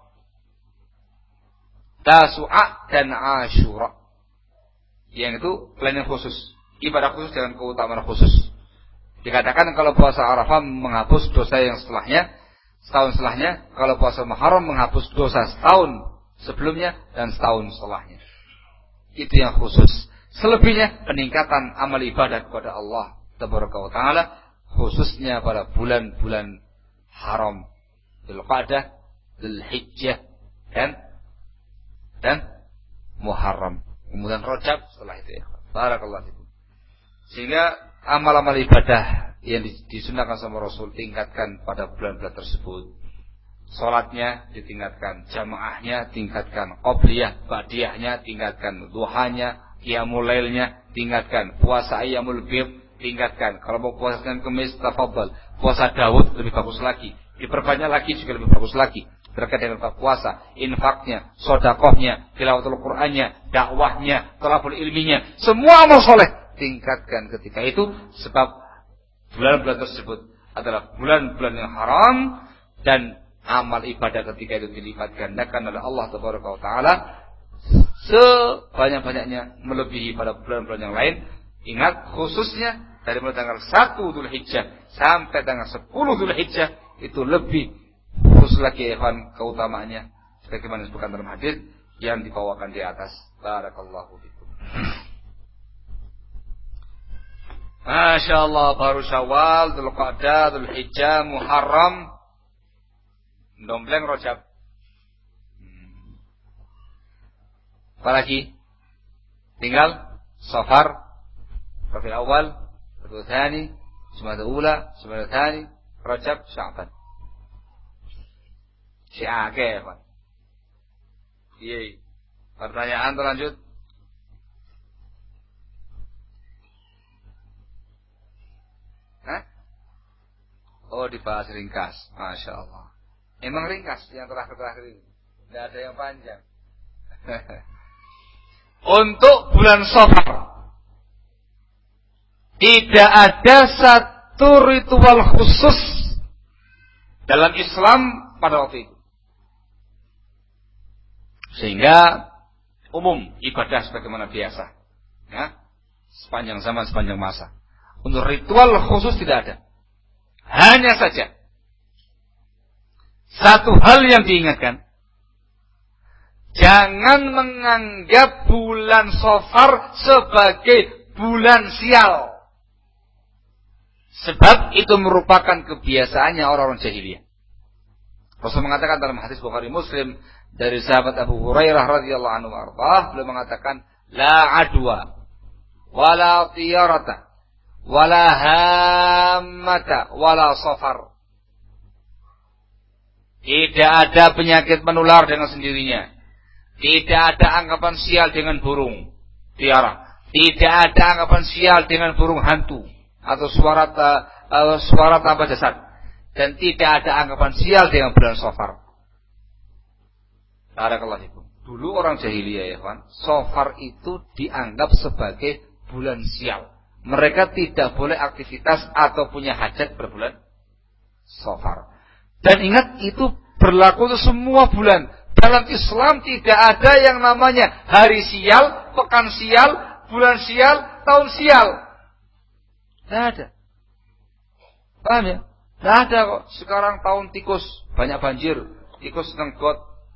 Tasu'a dan Asyura. Yang itu planning khusus, ibadah khusus dengan keutamaan khusus. Dikatakan kalau puasa Arafah menghapus dosa yang setelahnya, setahun setelahnya. Kalau puasa Muharram menghapus dosa setahun sebelumnya dan setahun setelahnya. Itu yang khusus. Selebihnya peningkatan amal ibadah kepada Allah Tabaraka wa Ta'ala, khususnya pada bulan-bulan haram, Dzulqa'dah, Dzulhijjah dan dan Muharram. Kemudian Rajab setelah itu ya. Barakallahu fikum. Sehingga amal-amal ibadah yang disunahkan sama Rasul tingkatkan pada bulan-bulan tersebut. Salatnya ditingkatkan, jamaahnya tingkatkan, qobliyah, ba'diyahnya tingkatkan, duhanya, qiyamul lailnya tingkatkan, puasa ayyamul bid tingkatkan. Kalau mau puasa Senin Kamis tafadhal. Puasa Daud lebih bagus lagi. Diperbanyak lagi juga lebih bagus lagi. Berkait dengan puasa, infaknya, sedekahnya, tilawatul Qur'annya, dakwahnya, thalabul ilminya, semua amal soleh tingkatkan ketika itu, sebab bulan-bulan tersebut adalah bulan-bulan yang haram dan amal ibadah ketika itu dilipat gandakan oleh Allah Tabaraka wa Ta'ala sebanyak-banyaknya, melebihi pada bulan-bulan yang lain. Ingat, khususnya dari mulai tanggal satu Dzulhijjah sampai tanggal sepuluh Dzulhijjah itu lebih khusus lagi ikhwan keutamaannya, sebagaimana disebutkan dalam hadis yang dibawakan di atas. Barakallahu fikum. Masya Allah, baru Syawal, Dzulqa'dah, Dzulhijjah, Muharram, dombleng Rajab. Hmm. Apalagi tinggal Safar, Rabiul Awal, Rabiul Tsani, Jumadil Ula, Jumadil Tsani, Rajab, Sya'ban. Si akeh, Pak. Iya. Pertanyaan terlanjut. Hah? Oh, dibahas ringkas. Masya Allah. Emang ringkas yang terakhir-terakhir ini. Tidak ada yang panjang. Untuk bulan Safar, tidak ada satu ritual khusus dalam Islam pada waktu itu. Sehingga umum ibadah sebagaimana biasa, ya, sepanjang zaman, sepanjang masa. Untuk ritual khusus tidak ada. Hanya saja satu hal yang diingatkan, jangan menganggap bulan Safar sebagai bulan sial. Sebab itu merupakan kebiasaannya orang-orang jahiliyah. Rasul mengatakan dalam hadis Bukhari Muslim dari sahabat Abu Hurairah radhiyallahu anhu arba, beliau mengatakan la adwa wala tiyarata wala hammata wala safar. Tidak ada penyakit menular dengan sendirinya. Tidak ada anggapan sial dengan burung tiara. Tidak ada anggapan sial dengan burung hantu atau suara ta, uh, suara tanpa jasad. Dan tidak ada anggapan sial dengan bulan Safar. Barakallahu fikum. Dulu orang jahiliyah ya kawan, Safar itu dianggap sebagai bulan sial. Mereka tidak boleh aktivitas atau punya hajat berbulan Safar. Dan ingat, itu berlaku untuk semua bulan. Dalam Islam tidak ada yang namanya hari sial, pekan sial, bulan sial, tahun sial. Tidak ada. Paham ya? Tidak ada kok. Sekarang tahun tikus, banyak banjir. Tikus seneng got.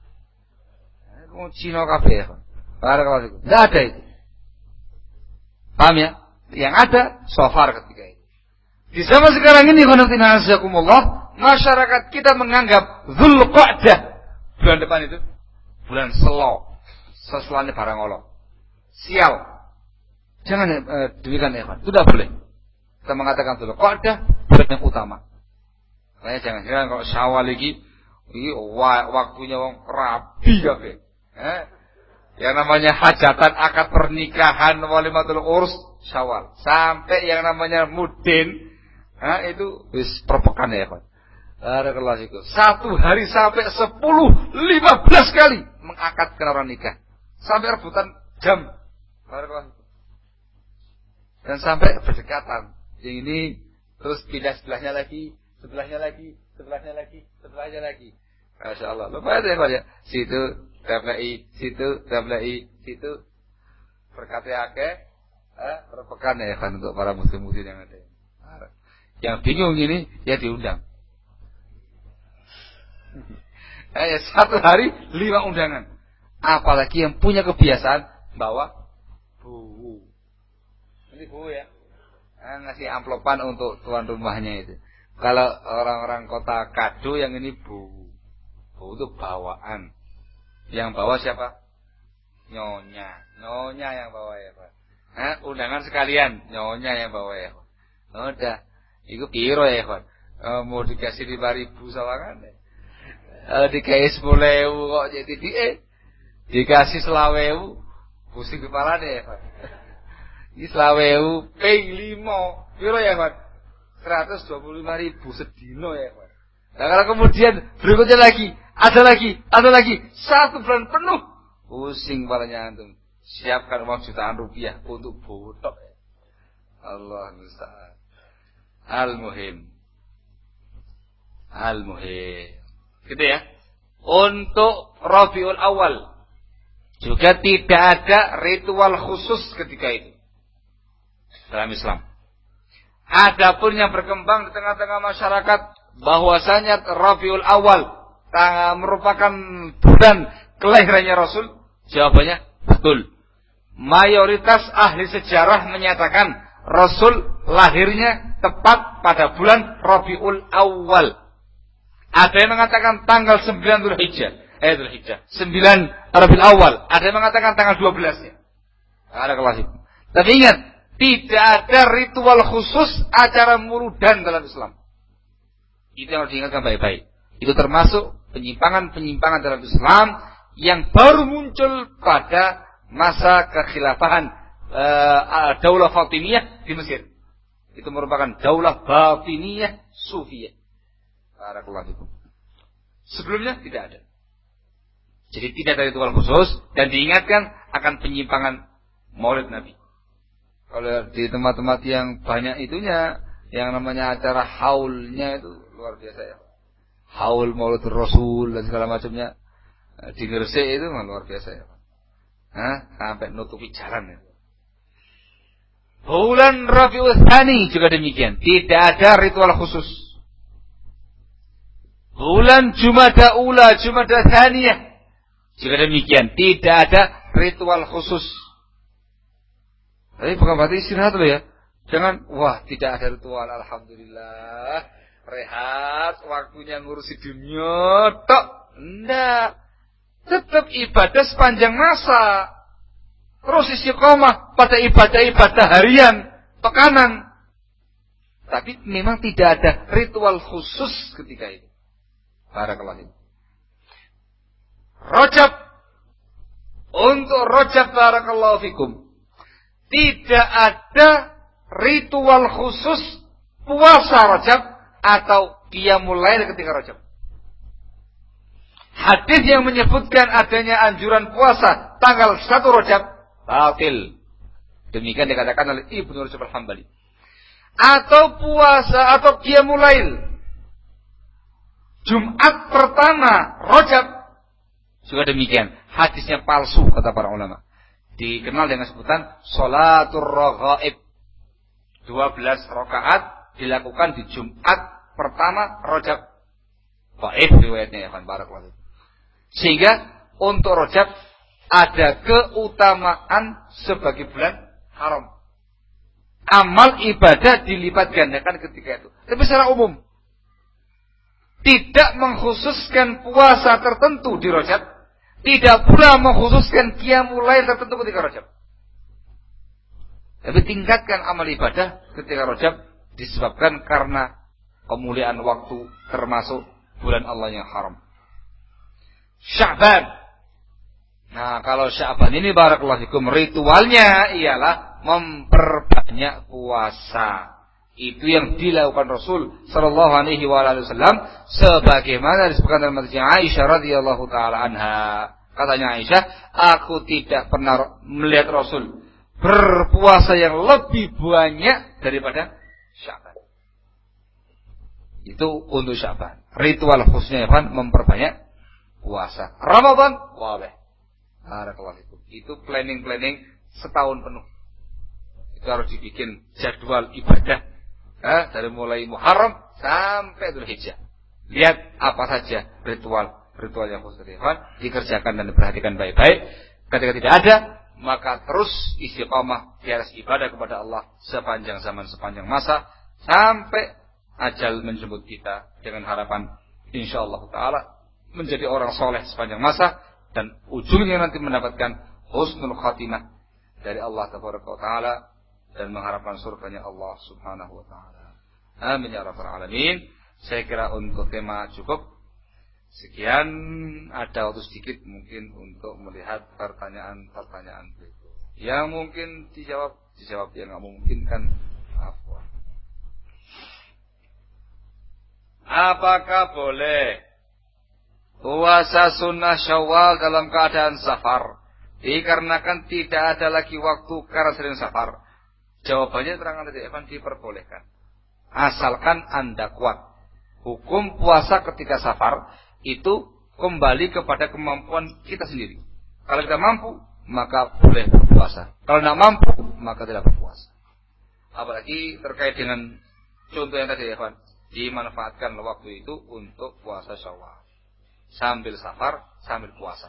Cina kafe ya. Tidak ada itu. Paham ya? Yang ada sofar ketika itu. Di zaman sekarang ini, masyarakat kita menganggap Dzulqa'dah, bulan depan itu bulan selo, sesuatu barang Allah, sial. Jangan eh, demikian ya, itu tidak boleh. Kita mengatakan Dzulqa'dah bulan yang utama. Makanya jangan jangan kalau Syawal lagi, ini waktunya wong rabi kabeh. Eh? Yang namanya hajatan, akad pernikahan, walimatul urs, Syawal. Sampai yang namanya mudin, nah, itu wis perpekan ya, Pak. Ada kelas itu. Satu hari sampai sepuluh, lima belas kali mengakadkan orang nikah. Sampai rebutan jam. Ada kelas itu. Dan sampai berdekatan. Yang ini terus pindah sebelahnya lagi, sebelahnya lagi, sebelahnya lagi, sebelahnya lagi. Masya Allah. Lupa itu ya, Pak ya. Situ tablai, situ tablai, situ berkata akeh, eh, perpekan ya kan untuk para muslim-muslim yang ada. Yang bingung ini ya diundang. Eh, satu hari lima undangan. Apalagi yang punya kebiasaan bawa buku. Ini buku ya. Nah, ngasih amplopan untuk tuan rumahnya itu. Kalau orang-orang kota kado yang ini buku. Buku itu bawaan. Yang bawa siapa? Nyonya. Nyonya yang bawa ya Pak. Nah, undangan sekalian. Nyonya yang bawa ya Pak. Udah. Itu piro ya Pak. E, mau dikasih lima ribu sawangan ya. E, dikasih sepuluh ribu kok jadi di eh. Dikasih selawe ribu. Pusing kepala deh ya Pak. Ini selawe ribu. Ping lima. Piro ya Pak. seratus dua puluh lima ribu sedino ya Pak. Nah kalau kemudian berikutnya lagi. Ada lagi, ada lagi, satu bulan penuh, pusing kepalanya antum. Siapkan uang jutaan rupiah untuk botok. Allah musta'an. Al-muhim, al-muhim, gitu ya. Untuk Rabiul Awal juga tidak ada ritual khusus ketika itu dalam Islam. Adapun yang berkembang di tengah-tengah masyarakat bahwasanya Rabiul Awal merupakan bulan kelahirannya Rasul? Jawabannya betul. Mayoritas ahli sejarah menyatakan Rasul lahirnya tepat pada bulan Rabiul Awal. Ada yang mengatakan tanggal sembilan Dzulhijjah. Eh Dzulhijjah. sembilan Rabiul Awal. Ada yang mengatakan tanggal dua belas-nya. Ada kelas itu. Tapi ingat, tidak ada ritual khusus acara muludan dalam Islam. Itu yang harus diingatkan baik-baik. Itu termasuk penyimpangan-penyimpangan dalam Islam yang baru muncul pada masa kekhilafahan uh, Daulah Fatimiyah di Mesir. Itu merupakan Daulah Batiniyah Sufiyah. Barakallahu fikum. Sebelumnya tidak ada. Jadi tidak ada ritual khusus dan diingatkan akan penyimpangan Maulid Nabi. Kalau di tempat-tempat yang banyak itunya, yang namanya acara haulnya itu luar biasa ya. Haul Maulid Rasul dan segala macamnya di Gresik itu luar biasa ya. Hah? Sampai nutupi jalan ya. Bulan Rabiul Tsani juga demikian, tidak ada ritual khusus. Bulan Jumada Ula, Jumada Tsaniyah juga demikian, tidak ada ritual khusus. Tapi bukan berarti istirahat loh ya. Jangan, wah tidak ada ritual, alhamdulillah. Rehat, waktunya ngurusi dunia, tok. Enggak. Tetap ibadah sepanjang masa. Terus istiqomah pada ibadah-ibadah harian, pekanan. Tapi memang tidak ada ritual khusus ketika itu. Barakallahu. Rajab. Untuk Rajab barakallahu fikum. Tidak ada ritual khusus puasa Rajab atau qiyamul lail ketika Rajab. Hadis yang menyebutkan adanya anjuran puasa tanggal satu Rajab batil. Demikian dikatakan oleh Ibnu Rajab Al-Hambali. Atau puasa atau qiyamul lail Jumat pertama Rajab juga demikian. Hadisnya palsu kata para ulama. Dikenal dengan sebutan sholatur raghaib. dua belas rakaat dilakukan di Jumat pertama Rajab. Dhaif riwayatnya ya kan barakallahu. Sehingga untuk Rajab ada keutamaan sebagai bulan haram. Amal ibadah dilipat gandakan ketika itu. Tapi secara umum tidak mengkhususkan puasa tertentu di Rajab, tidak pula mengkhususkan qiyamul lail tertentu ketika Rajab. Tapi tingkatkan amal ibadah ketika Rajab disebabkan karena kemuliaan waktu termasuk bulan Allah yang haram. Sya'ban. Nah, kalau Sya'ban ini barakallahu fikum ritualnya ialah memperbanyak puasa. Itu yang dilakukan Rasul sallallahu alaihi wasallam sebagaimana disebutkan dalam hadis Aisyah radhiyallahu taala anha. Katanya Aisyah, aku tidak pernah melihat Rasul berpuasa yang lebih banyak daripada Sya'ban. Itu untuk Sya'ban. Ritual khususnya kan memperbanyak puasa. Ramadan wabah. Barakallahu fikum. Itu planning-planning setahun penuh. Itu harus dibikin jadwal ibadah. Eh, dari mulai Muharram sampai Dzulhijjah. Lihat apa saja ritual ritual yang khusus dikerjakan dan diperhatikan baik-baik. Ketika tidak ada, maka terus istiqamah di atas ibadah kepada Allah sepanjang zaman, sepanjang masa sampai ajal menjemput kita dengan harapan insyaallah taala menjadi orang soleh sepanjang masa dan ujungnya nanti mendapatkan husnul khatimah dari Allah taala dan mengharapkan surganya Allah Subhanahu wa taala. Amin ya rabbal alamin. Saya kira untuk tema cukup. Sekian, ada waktu sedikit mungkin untuk melihat pertanyaan-pertanyaan berikut. Yang mungkin dijawab, dijawab yang enggak memungkinkan. Afwan. Apakah boleh puasa sunnah Syawal dalam keadaan safar? Dikarenakan tidak ada lagi waktu karena sering safar. Jawabannya terangkan tadi Evan diperbolehkan. Asalkan Anda kuat. Hukum puasa ketika safar itu kembali kepada kemampuan kita sendiri. Kalau kita mampu, maka boleh berpuasa. Kalau tidak mampu, maka tidak berpuasa. Apalagi terkait dengan contoh yang tadi Evan, dimanfaatkan waktu itu untuk puasa Syawal. Sambil safar, sambil puasa.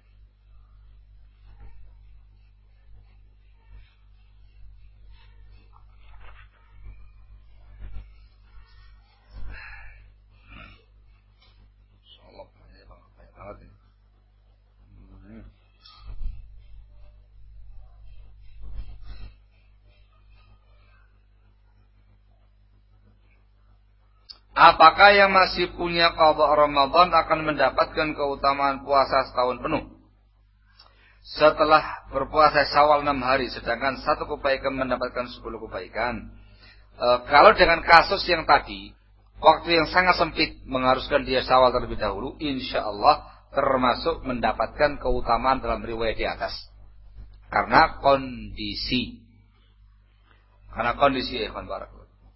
Apakah yang masih punya qada Ramadan akan mendapatkan keutamaan puasa setahun penuh? Setelah berpuasa Syawal enam hari, sedangkan satu kebaikan mendapatkan sepuluh kebaikan. E, kalau dengan kasus yang tadi, waktu yang sangat sempit mengharuskan dia Syawal terlebih dahulu, insya Allah termasuk mendapatkan keutamaan dalam riwayat di atas. Karena kondisi. Karena kondisi ya ikhwan barakallahu.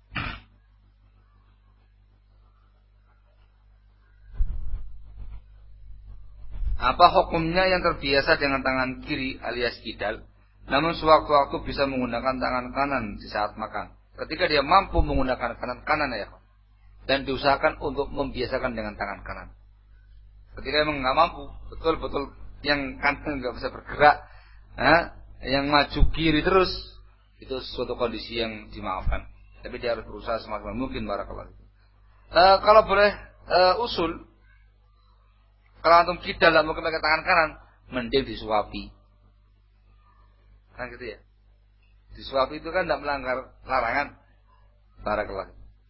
Apa hukumnya yang terbiasa dengan tangan kiri alias kidal, namun sewaktu-waktu bisa menggunakan tangan kanan di saat makan? Ketika dia mampu menggunakan kanan kanan ya, dan diusahakan untuk membiasakan dengan tangan kanan. Ketika memang nggak mampu, betul-betul yang kanan nggak bisa bergerak, eh, yang maju kiri terus, itu suatu kondisi yang dimaafkan. Tapi dia harus berusaha semaksimal mungkin barakallahu. Uh, kalau boleh uh, usul. Kalau antum kidal dan mungkin pakai tangan kanan, mending disuapi. Kan gitu ya. Disuapi itu kan tidak melanggar larangan. Barakallah.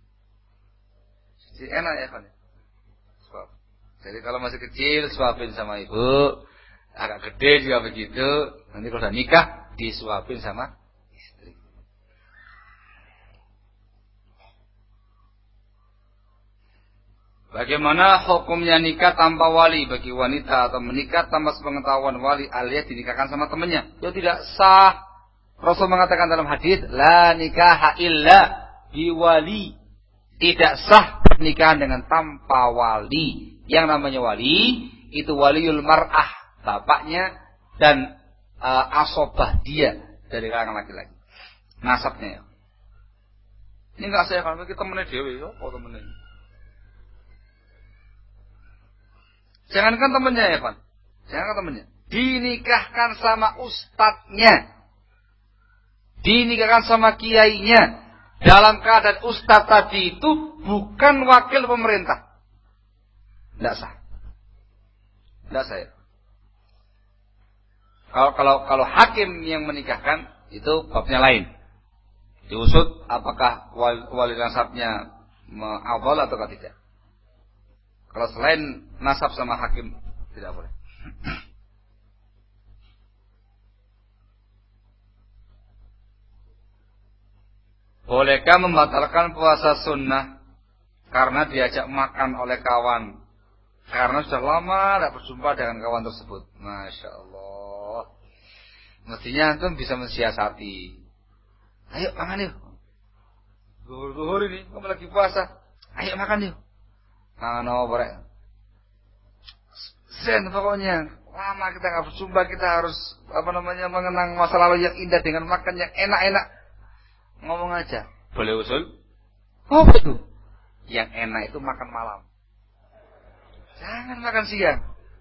Jadi enak ya kan. Suap. Jadi kalau masih kecil suapin sama ibu, agak gede juga begitu. Nanti kalau udah nikah disuapin sama istri. Bagaimana hukumnya nikah tanpa wali bagi wanita atau menikah tanpa sepengetahuan wali alias dinikahkan sama temannya? Ya tidak sah. Rasul mengatakan dalam hadis, la nikaha illa biwali. Tidak sah pernikahan dengan tanpa wali. Yang namanya wali itu waliul mar'ah, bapaknya dan uh, asobah dia dari kalangan laki-laki. Nasabnya ya. Ini enggak saya kan kita temennya dewe ya, apa temennya? Jangankan temennya ya, Pak. Jangankan temennya. Dinikahkan sama ustadznya. Dinikahkan sama kiainya. Dalam keadaan ustadz tadi itu bukan wakil pemerintah. Tidak sah. Tidak sah ya. Kalau kalau kalau hakim yang menikahkan itu babnya lain. Diusut apakah wali, wali nasabnya awal atau tidak. Kalau selain nasab sama hakim tidak boleh. Bolehkah membatalkan puasa sunnah karena diajak makan oleh kawan? Karena sudah lama tidak berjumpa dengan kawan tersebut. Masya Allah. Mestinya antum bisa mensiasati. Ayo makan yuk. Zuhur-zuhur ini kamu lagi puasa. Ayo makan yuk. Makan apa barek? Sen pokoknya. Lama kita nggak berjumpa, kita harus apa namanya mengenang masa lalu yang indah dengan makan yang enak-enak. Ngomong aja. Boleh usul? Oh betul. Yang enak itu makan malam. Jangan makan siang.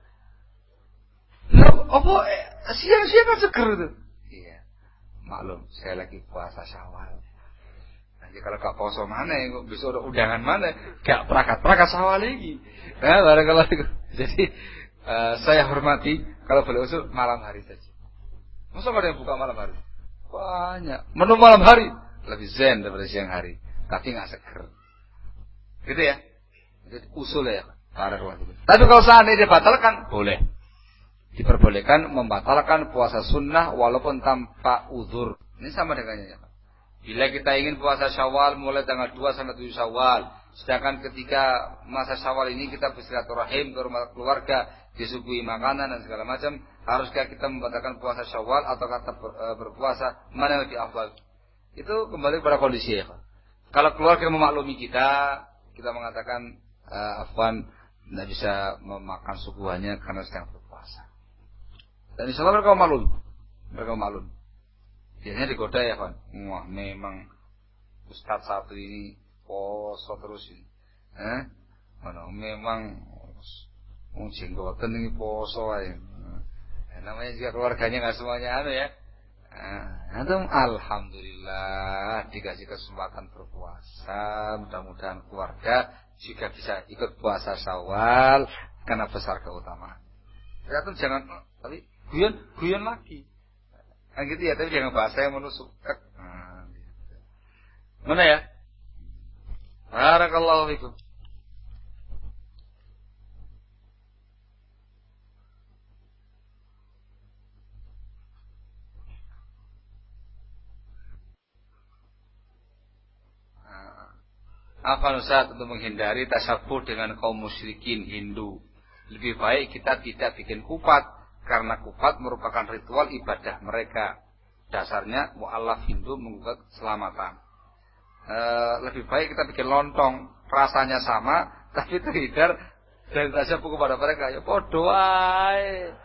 Loh, apa siang-siang kan seger itu? Iya. Maklum, saya lagi puasa Syawal. Nanti kalau gak poso mana, kok besok ada undangan mana? Gak perakat-perakat Syawal lagi. Nah, barangkali itu. Jadi uh, saya hormati kalau boleh usul malam hari saja. Masa gak ada yang buka malam hari? Banyak. Menu malam hari lebih zen daripada siang hari, tapi nggak seger. Gitu ya. Jadi usul ya. Tapi kalau seandainya dibatalkan, boleh. Diperbolehkan membatalkan puasa sunnah walaupun tanpa uzur. Ini sama dengannya ya. Bila kita ingin puasa Syawal mulai tanggal dua sampai tujuh Syawal, sedangkan ketika masa Syawal ini kita bersilaturahim ke rumah keluarga, disuguhi makanan dan segala macam, haruskah kita membatalkan puasa Syawal atau kata ber, e, berpuasa, mana yang lebih afdal? Itu kembali pada kondisi ya. Kalau keluarga memaklumi kita, kita mengatakan e, afwan tidak bisa memakan suguhannya karena sedang berpuasa. Dan insya Allah mereka maklum, mereka maklum. Biasanya digoda ya kan, wah memang Ustadz satu ini poso terus ini, eh, mana memang jenggoten ini poso aja. Nah, namanya juga keluarganya nggak semuanya anu ya. Nah, antum alhamdulillah dikasih kesempatan berpuasa, mudah-mudahan keluarga juga bisa ikut puasa Syawal karena besar keutamaan. Ya tuh jangan tapi guyon guyon lagi. Nah gitu ya, tapi jangan bahasa yang menusuk. Nah, gitu. Mana ya? Barakallahu fikum. Apa Ustaz untuk menghindari tasyabuh dengan kaum musyrikin Hindu? Lebih baik kita tidak bikin kupat karena kupat merupakan ritual ibadah mereka. Dasarnya mu'allaf Hindu menggugat keselamatan. E, lebih baik kita bikin lontong, rasanya sama tapi terhindar dari tasyabuh kepada mereka. Ya podo ae.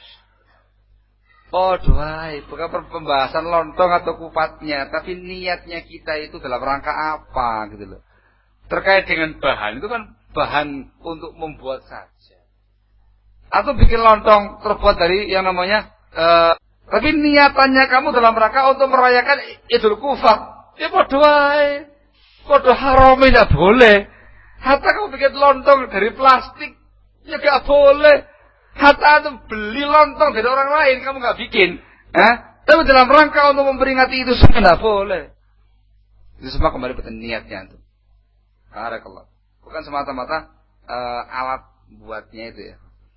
Podo ae, bukan pembahasan lontong atau kupatnya, tapi niatnya kita itu dalam rangka apa gitu loh. Terkait dengan bahan, itu kan bahan untuk membuat saja. Atau bikin lontong terbuat dari yang namanya, uh, tapi niatannya kamu dalam rangka untuk merayakan Idul Kufah. Ya podo ae. Podo haram tidak boleh. Hatta kamu bikin lontong dari plastik, ya gak boleh. Hatta itu beli lontong dari orang lain, kamu gak bikin. Eh? Tapi dalam rangka untuk memperingati itu semua tidak boleh. Itu semua kembali pada niatnya itu. Barakallah. Bukan semata-mata uh, alat buatnya itu ya.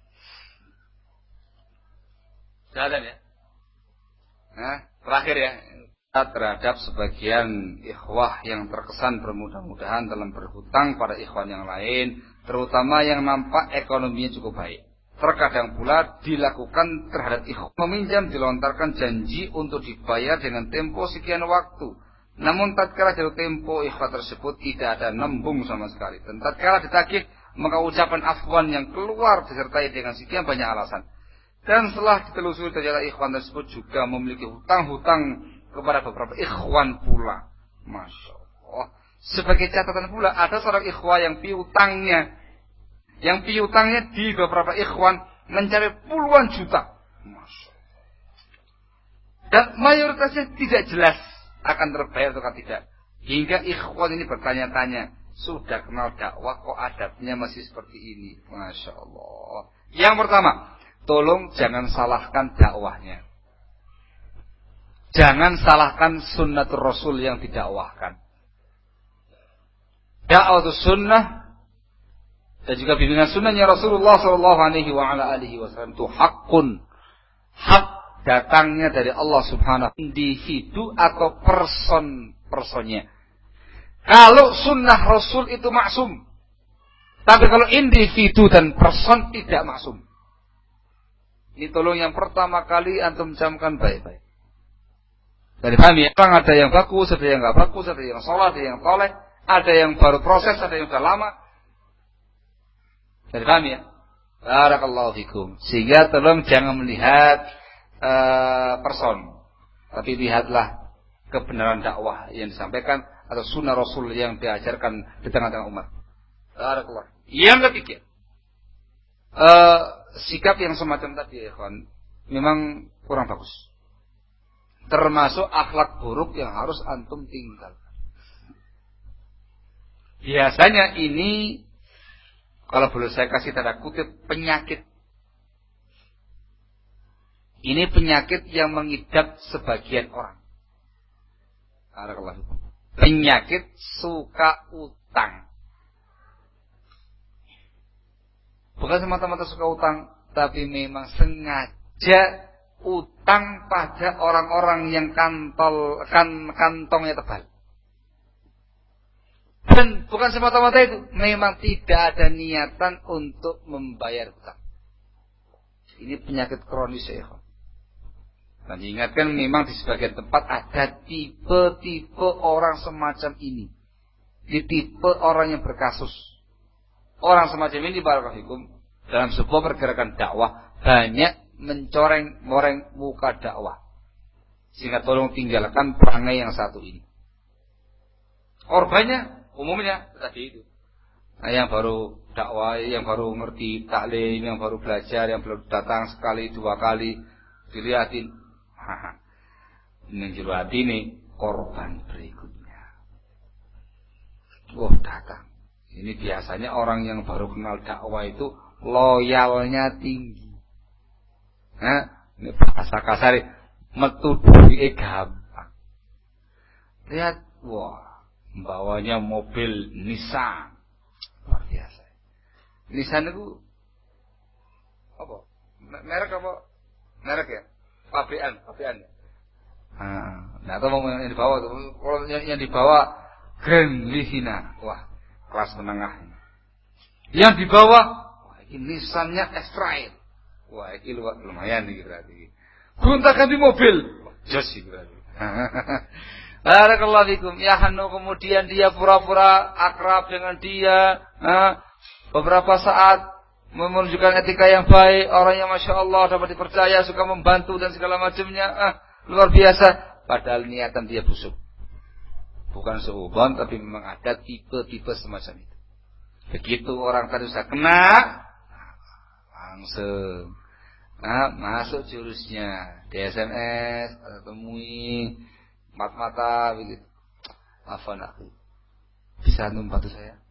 Jalan ya. Nah, terakhir ya. Terhadap sebagian ikhwah yang terkesan bermudah-mudahan dalam berhutang pada ikhwan yang lain, terutama yang nampak ekonominya cukup baik. Terkadang pula dilakukan terhadap ikhwan meminjam dilontarkan janji untuk dibayar dengan tempo sekian waktu. Namun tatkala jatuh tempo ikhwan tersebut tidak ada nembung sama sekali. Dan tatkala ditagih, maka ucapan afwan yang keluar disertai dengan sekian banyak alasan. Dan setelah ditelusuri ternyata ikhwan tersebut juga memiliki hutang-hutang kepada beberapa ikhwan pula. Masya Allah. Sebagai catatan pula, ada seorang ikhwan yang piutangnya, yang piutangnya di beberapa ikhwan mencapai puluhan juta. Masya Allah. Dan mayoritasnya tidak jelas akan terbayar atau tidak. Hingga ikhwan ini bertanya-tanya, sudah kenal dakwah kok adabnya masih seperti ini. Masya Allah. Yang pertama, tolong jangan salahkan dakwahnya. Jangan salahkan sunnatul Rasul yang didakwahkan. Dakwah sunnah dan juga bimbingan sunnahnya Rasulullah Shallallahu Alaihi Wasallam itu hakun, hak datangnya dari Allah Subhanahu. Individu atau person personnya. Kalau sunnah Rasul itu maksum, tapi kalau individu dan person tidak maksum. Ini tolong yang pertama kali antum camkan baik-baik. Dari kami, orang ada yang bagus, ada yang nggak bagus, ada yang sholat, ada yang toleh, ada yang baru proses, ada yang sudah lama. Dari kami ya. Barakallahu fikum. Sehingga tolong jangan melihat uh, person, tapi lihatlah kebenaran dakwah yang disampaikan atau sunnah Rasul yang diajarkan di tengah-tengah umat. Barakallahu. Yang ketiga, uh, sikap yang semacam tadi ya kawan, memang kurang bagus. Termasuk akhlak buruk yang harus antum tinggalkan. Biasanya ini, kalau boleh saya kasih tanda kutip, penyakit. Ini penyakit yang mengidap sebagian orang. Penyakit suka utang. Bukan semata-mata suka utang, tapi memang sengaja utang pada orang-orang yang kantol, kan, kantongnya tebal. Dan bukan semata-mata itu, memang tidak ada niatan untuk membayar utang. Ini penyakit kronis ya. Dan diingatkan memang di sebagian tempat ada tipe-tipe orang semacam ini. Di tipe orang yang berkasus. Orang semacam ini barakallahu dalam sebuah pergerakan dakwah banyak mencoreng-moreng muka dakwah. Sehingga tolong tinggalkan perangai yang satu ini. Korbannya umumnya tadi itu. Nah, yang baru dakwah, yang baru ngerti taklim, yang baru belajar, yang belum datang sekali dua kali dilihatin. Haha. Menjuru hati ini korban berikutnya. Oh datang. Ini biasanya orang yang baru kenal dakwah itu loyalnya tinggi. Nah, ini bahasa kasar, metu duwike gampang. Lihat, wah, bawanya mobil Nissan. Luar biasa. Nissan itu apa? Merek apa? Merek ya? Pabrikan, pabrikan. Nah, nah tahu yang dibawa tuh. Kalau yang, yang dibawa Grand Livina. Wah, kelas menengah. Yang dibawa, wah, ini Nissan-nya X-Trail. Wah, ini lumayan nih berarti. Gonta ganti mobil. Jos sih berarti. Barakallahu fikum. Ya Hanu, kemudian dia pura-pura akrab dengan dia. Nah, beberapa saat menunjukkan etika yang baik. Orang yang Masya Allah dapat dipercaya, suka membantu dan segala macamnya. Ah, luar biasa. Padahal niatan dia busuk. Bukan seubon, tapi memang ada tipe-tipe semacam itu. Begitu orang tadi sudah kena, langsung nah, masuk jurusnya di S M S atau temui mata-mata begitu. Apa nak? Bisa membantu saya?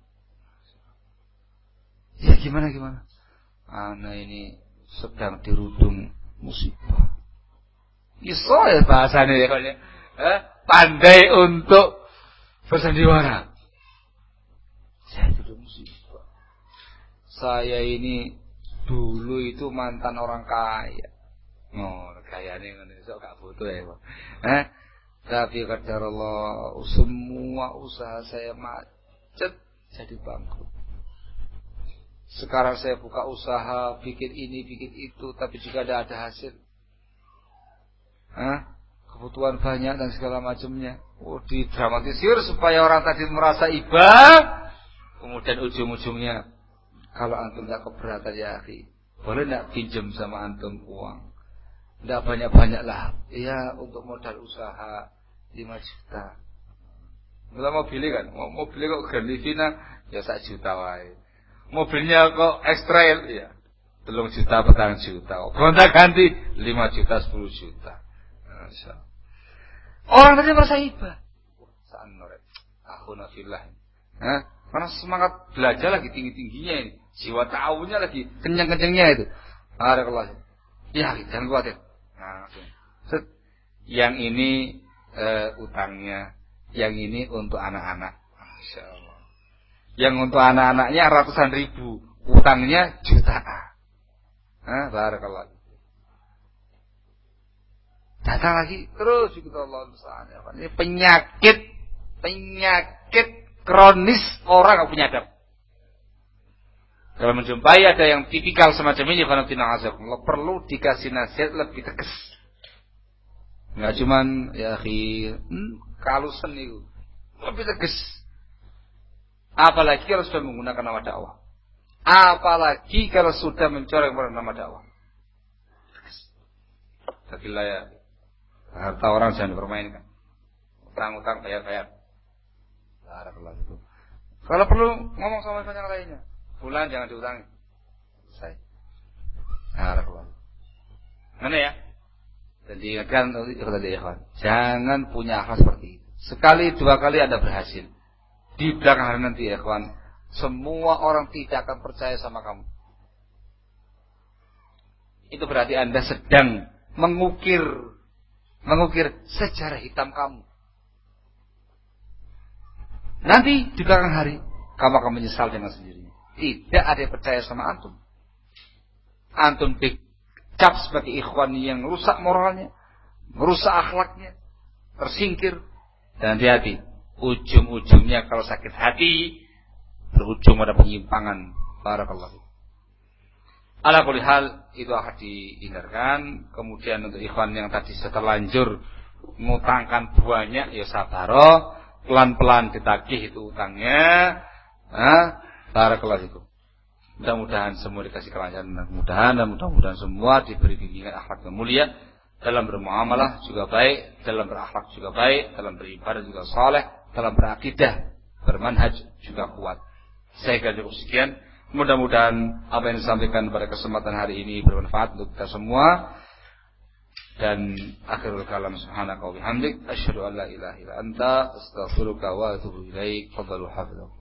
Ya gimana gimana? Ana ini sedang dirudung musibah. Iso ya bahasanya ya kan ya. Eh, pandai untuk bersandiwara. Saya dirudung musibah. Saya ini dulu itu mantan orang kaya. Oh, kayane ngene iso gak butuh ya, Pak. Eh, tapi qadar Allah, semua usaha saya macet jadi bangkrut. Sekarang saya buka usaha, bikin ini, bikin itu, tapi juga tidak ada hasil. Hah? kebutuhan banyak dan segala macamnya. Oh, didramatisir supaya orang tadi merasa iba. Kemudian ujung-ujungnya, kalau antum tidak keberatan ya akhi, boleh tidak pinjam sama antum uang? Tidak banyak-banyak lah. Iya, untuk modal usaha lima juta. Kita mau beli kan, mau, mau beli kok Grand Livina, ya satu juta wae. Mobilnya kok X-Trail, ya telung juta, petang juta. Gonta ganti lima juta, sepuluh juta. Masya. Orang tadi merasa iba. Saan norek. Aku nafillah. Hah? Karena semangat belajar lagi tinggi-tingginya ini. Jiwa ta'awunnya lagi kencang-kencangnya itu. Barakallah. Ya, jangan khawatir. Nah, set. Yang ini uh, utangnya, yang ini untuk anak-anak. Masya Allah. Yang untuk anak-anaknya ratusan ribu, utangnya jutaan. Nah, barakallah. Datang lagi terus ikut Allah Subhanahu. Ini penyakit, penyakit kronis orang yang punya adab. Kalau menjumpai ada yang tipikal semacam ini, Allah perlu dikasih nasihat lebih tegas. Enggak cuman ya akhi, hmm, kalusan itu. Lebih tegas. Apalagi kalau sudah menggunakan nama dakwah. Apalagi kalau sudah mencoreng nama dakwah. Tegaslah ya. Harta orang jangan dipermainkan. Utang-utang bayar-bayar. Barakallah itu. Kalau perlu ngomong sama yang lainnya. Bulan jangan diutangi. Selesai. Barakallah. Mana ya? Jadi ingatkan tadi ikhwan, jangan punya akhlak seperti itu. Sekali dua kali Anda berhasil. Di belakang hari nanti ikhwan, semua orang tidak akan percaya sama kamu. Itu berarti Anda sedang mengukir mengukir sejarah hitam kamu. Nanti di belakang hari kamu akan menyesal dengan sendirinya. Tidak ada yang percaya sama antum. Antum dicap sebagai ikhwan yang rusak moralnya, merusak akhlaknya, tersingkir. Dan hati-hati, ujung-ujungnya kalau sakit hati berujung pada penyimpangan. Barakallahu. Ala kulli hal itu akan dihindarkan. Kemudian untuk ikhwan yang tadi sudah terlanjur ngutangkan banyak, ya sabaro, pelan-pelan ditagih itu utangnya. Nah, barakallahu itu. Mudah-mudahan semua dikasih kelancaran dan kemudahan, dan mudah-mudahan semua diberi bimbingan akhlak yang mulia dalam bermuamalah juga baik, dalam berakhlak juga baik, dalam beribadah juga saleh, dalam berakidah, bermanhaj juga kuat. Saya kira cukup sekian. Mudah-mudahan apa yang disampaikan pada kesempatan hari ini bermanfaat untuk kita semua. Dan akhirul kalam subhanaka wa bihamdik asyhadu an la ilaha illa anta astaghfiruka wa atubu ilaik. Fadhalu hafizah.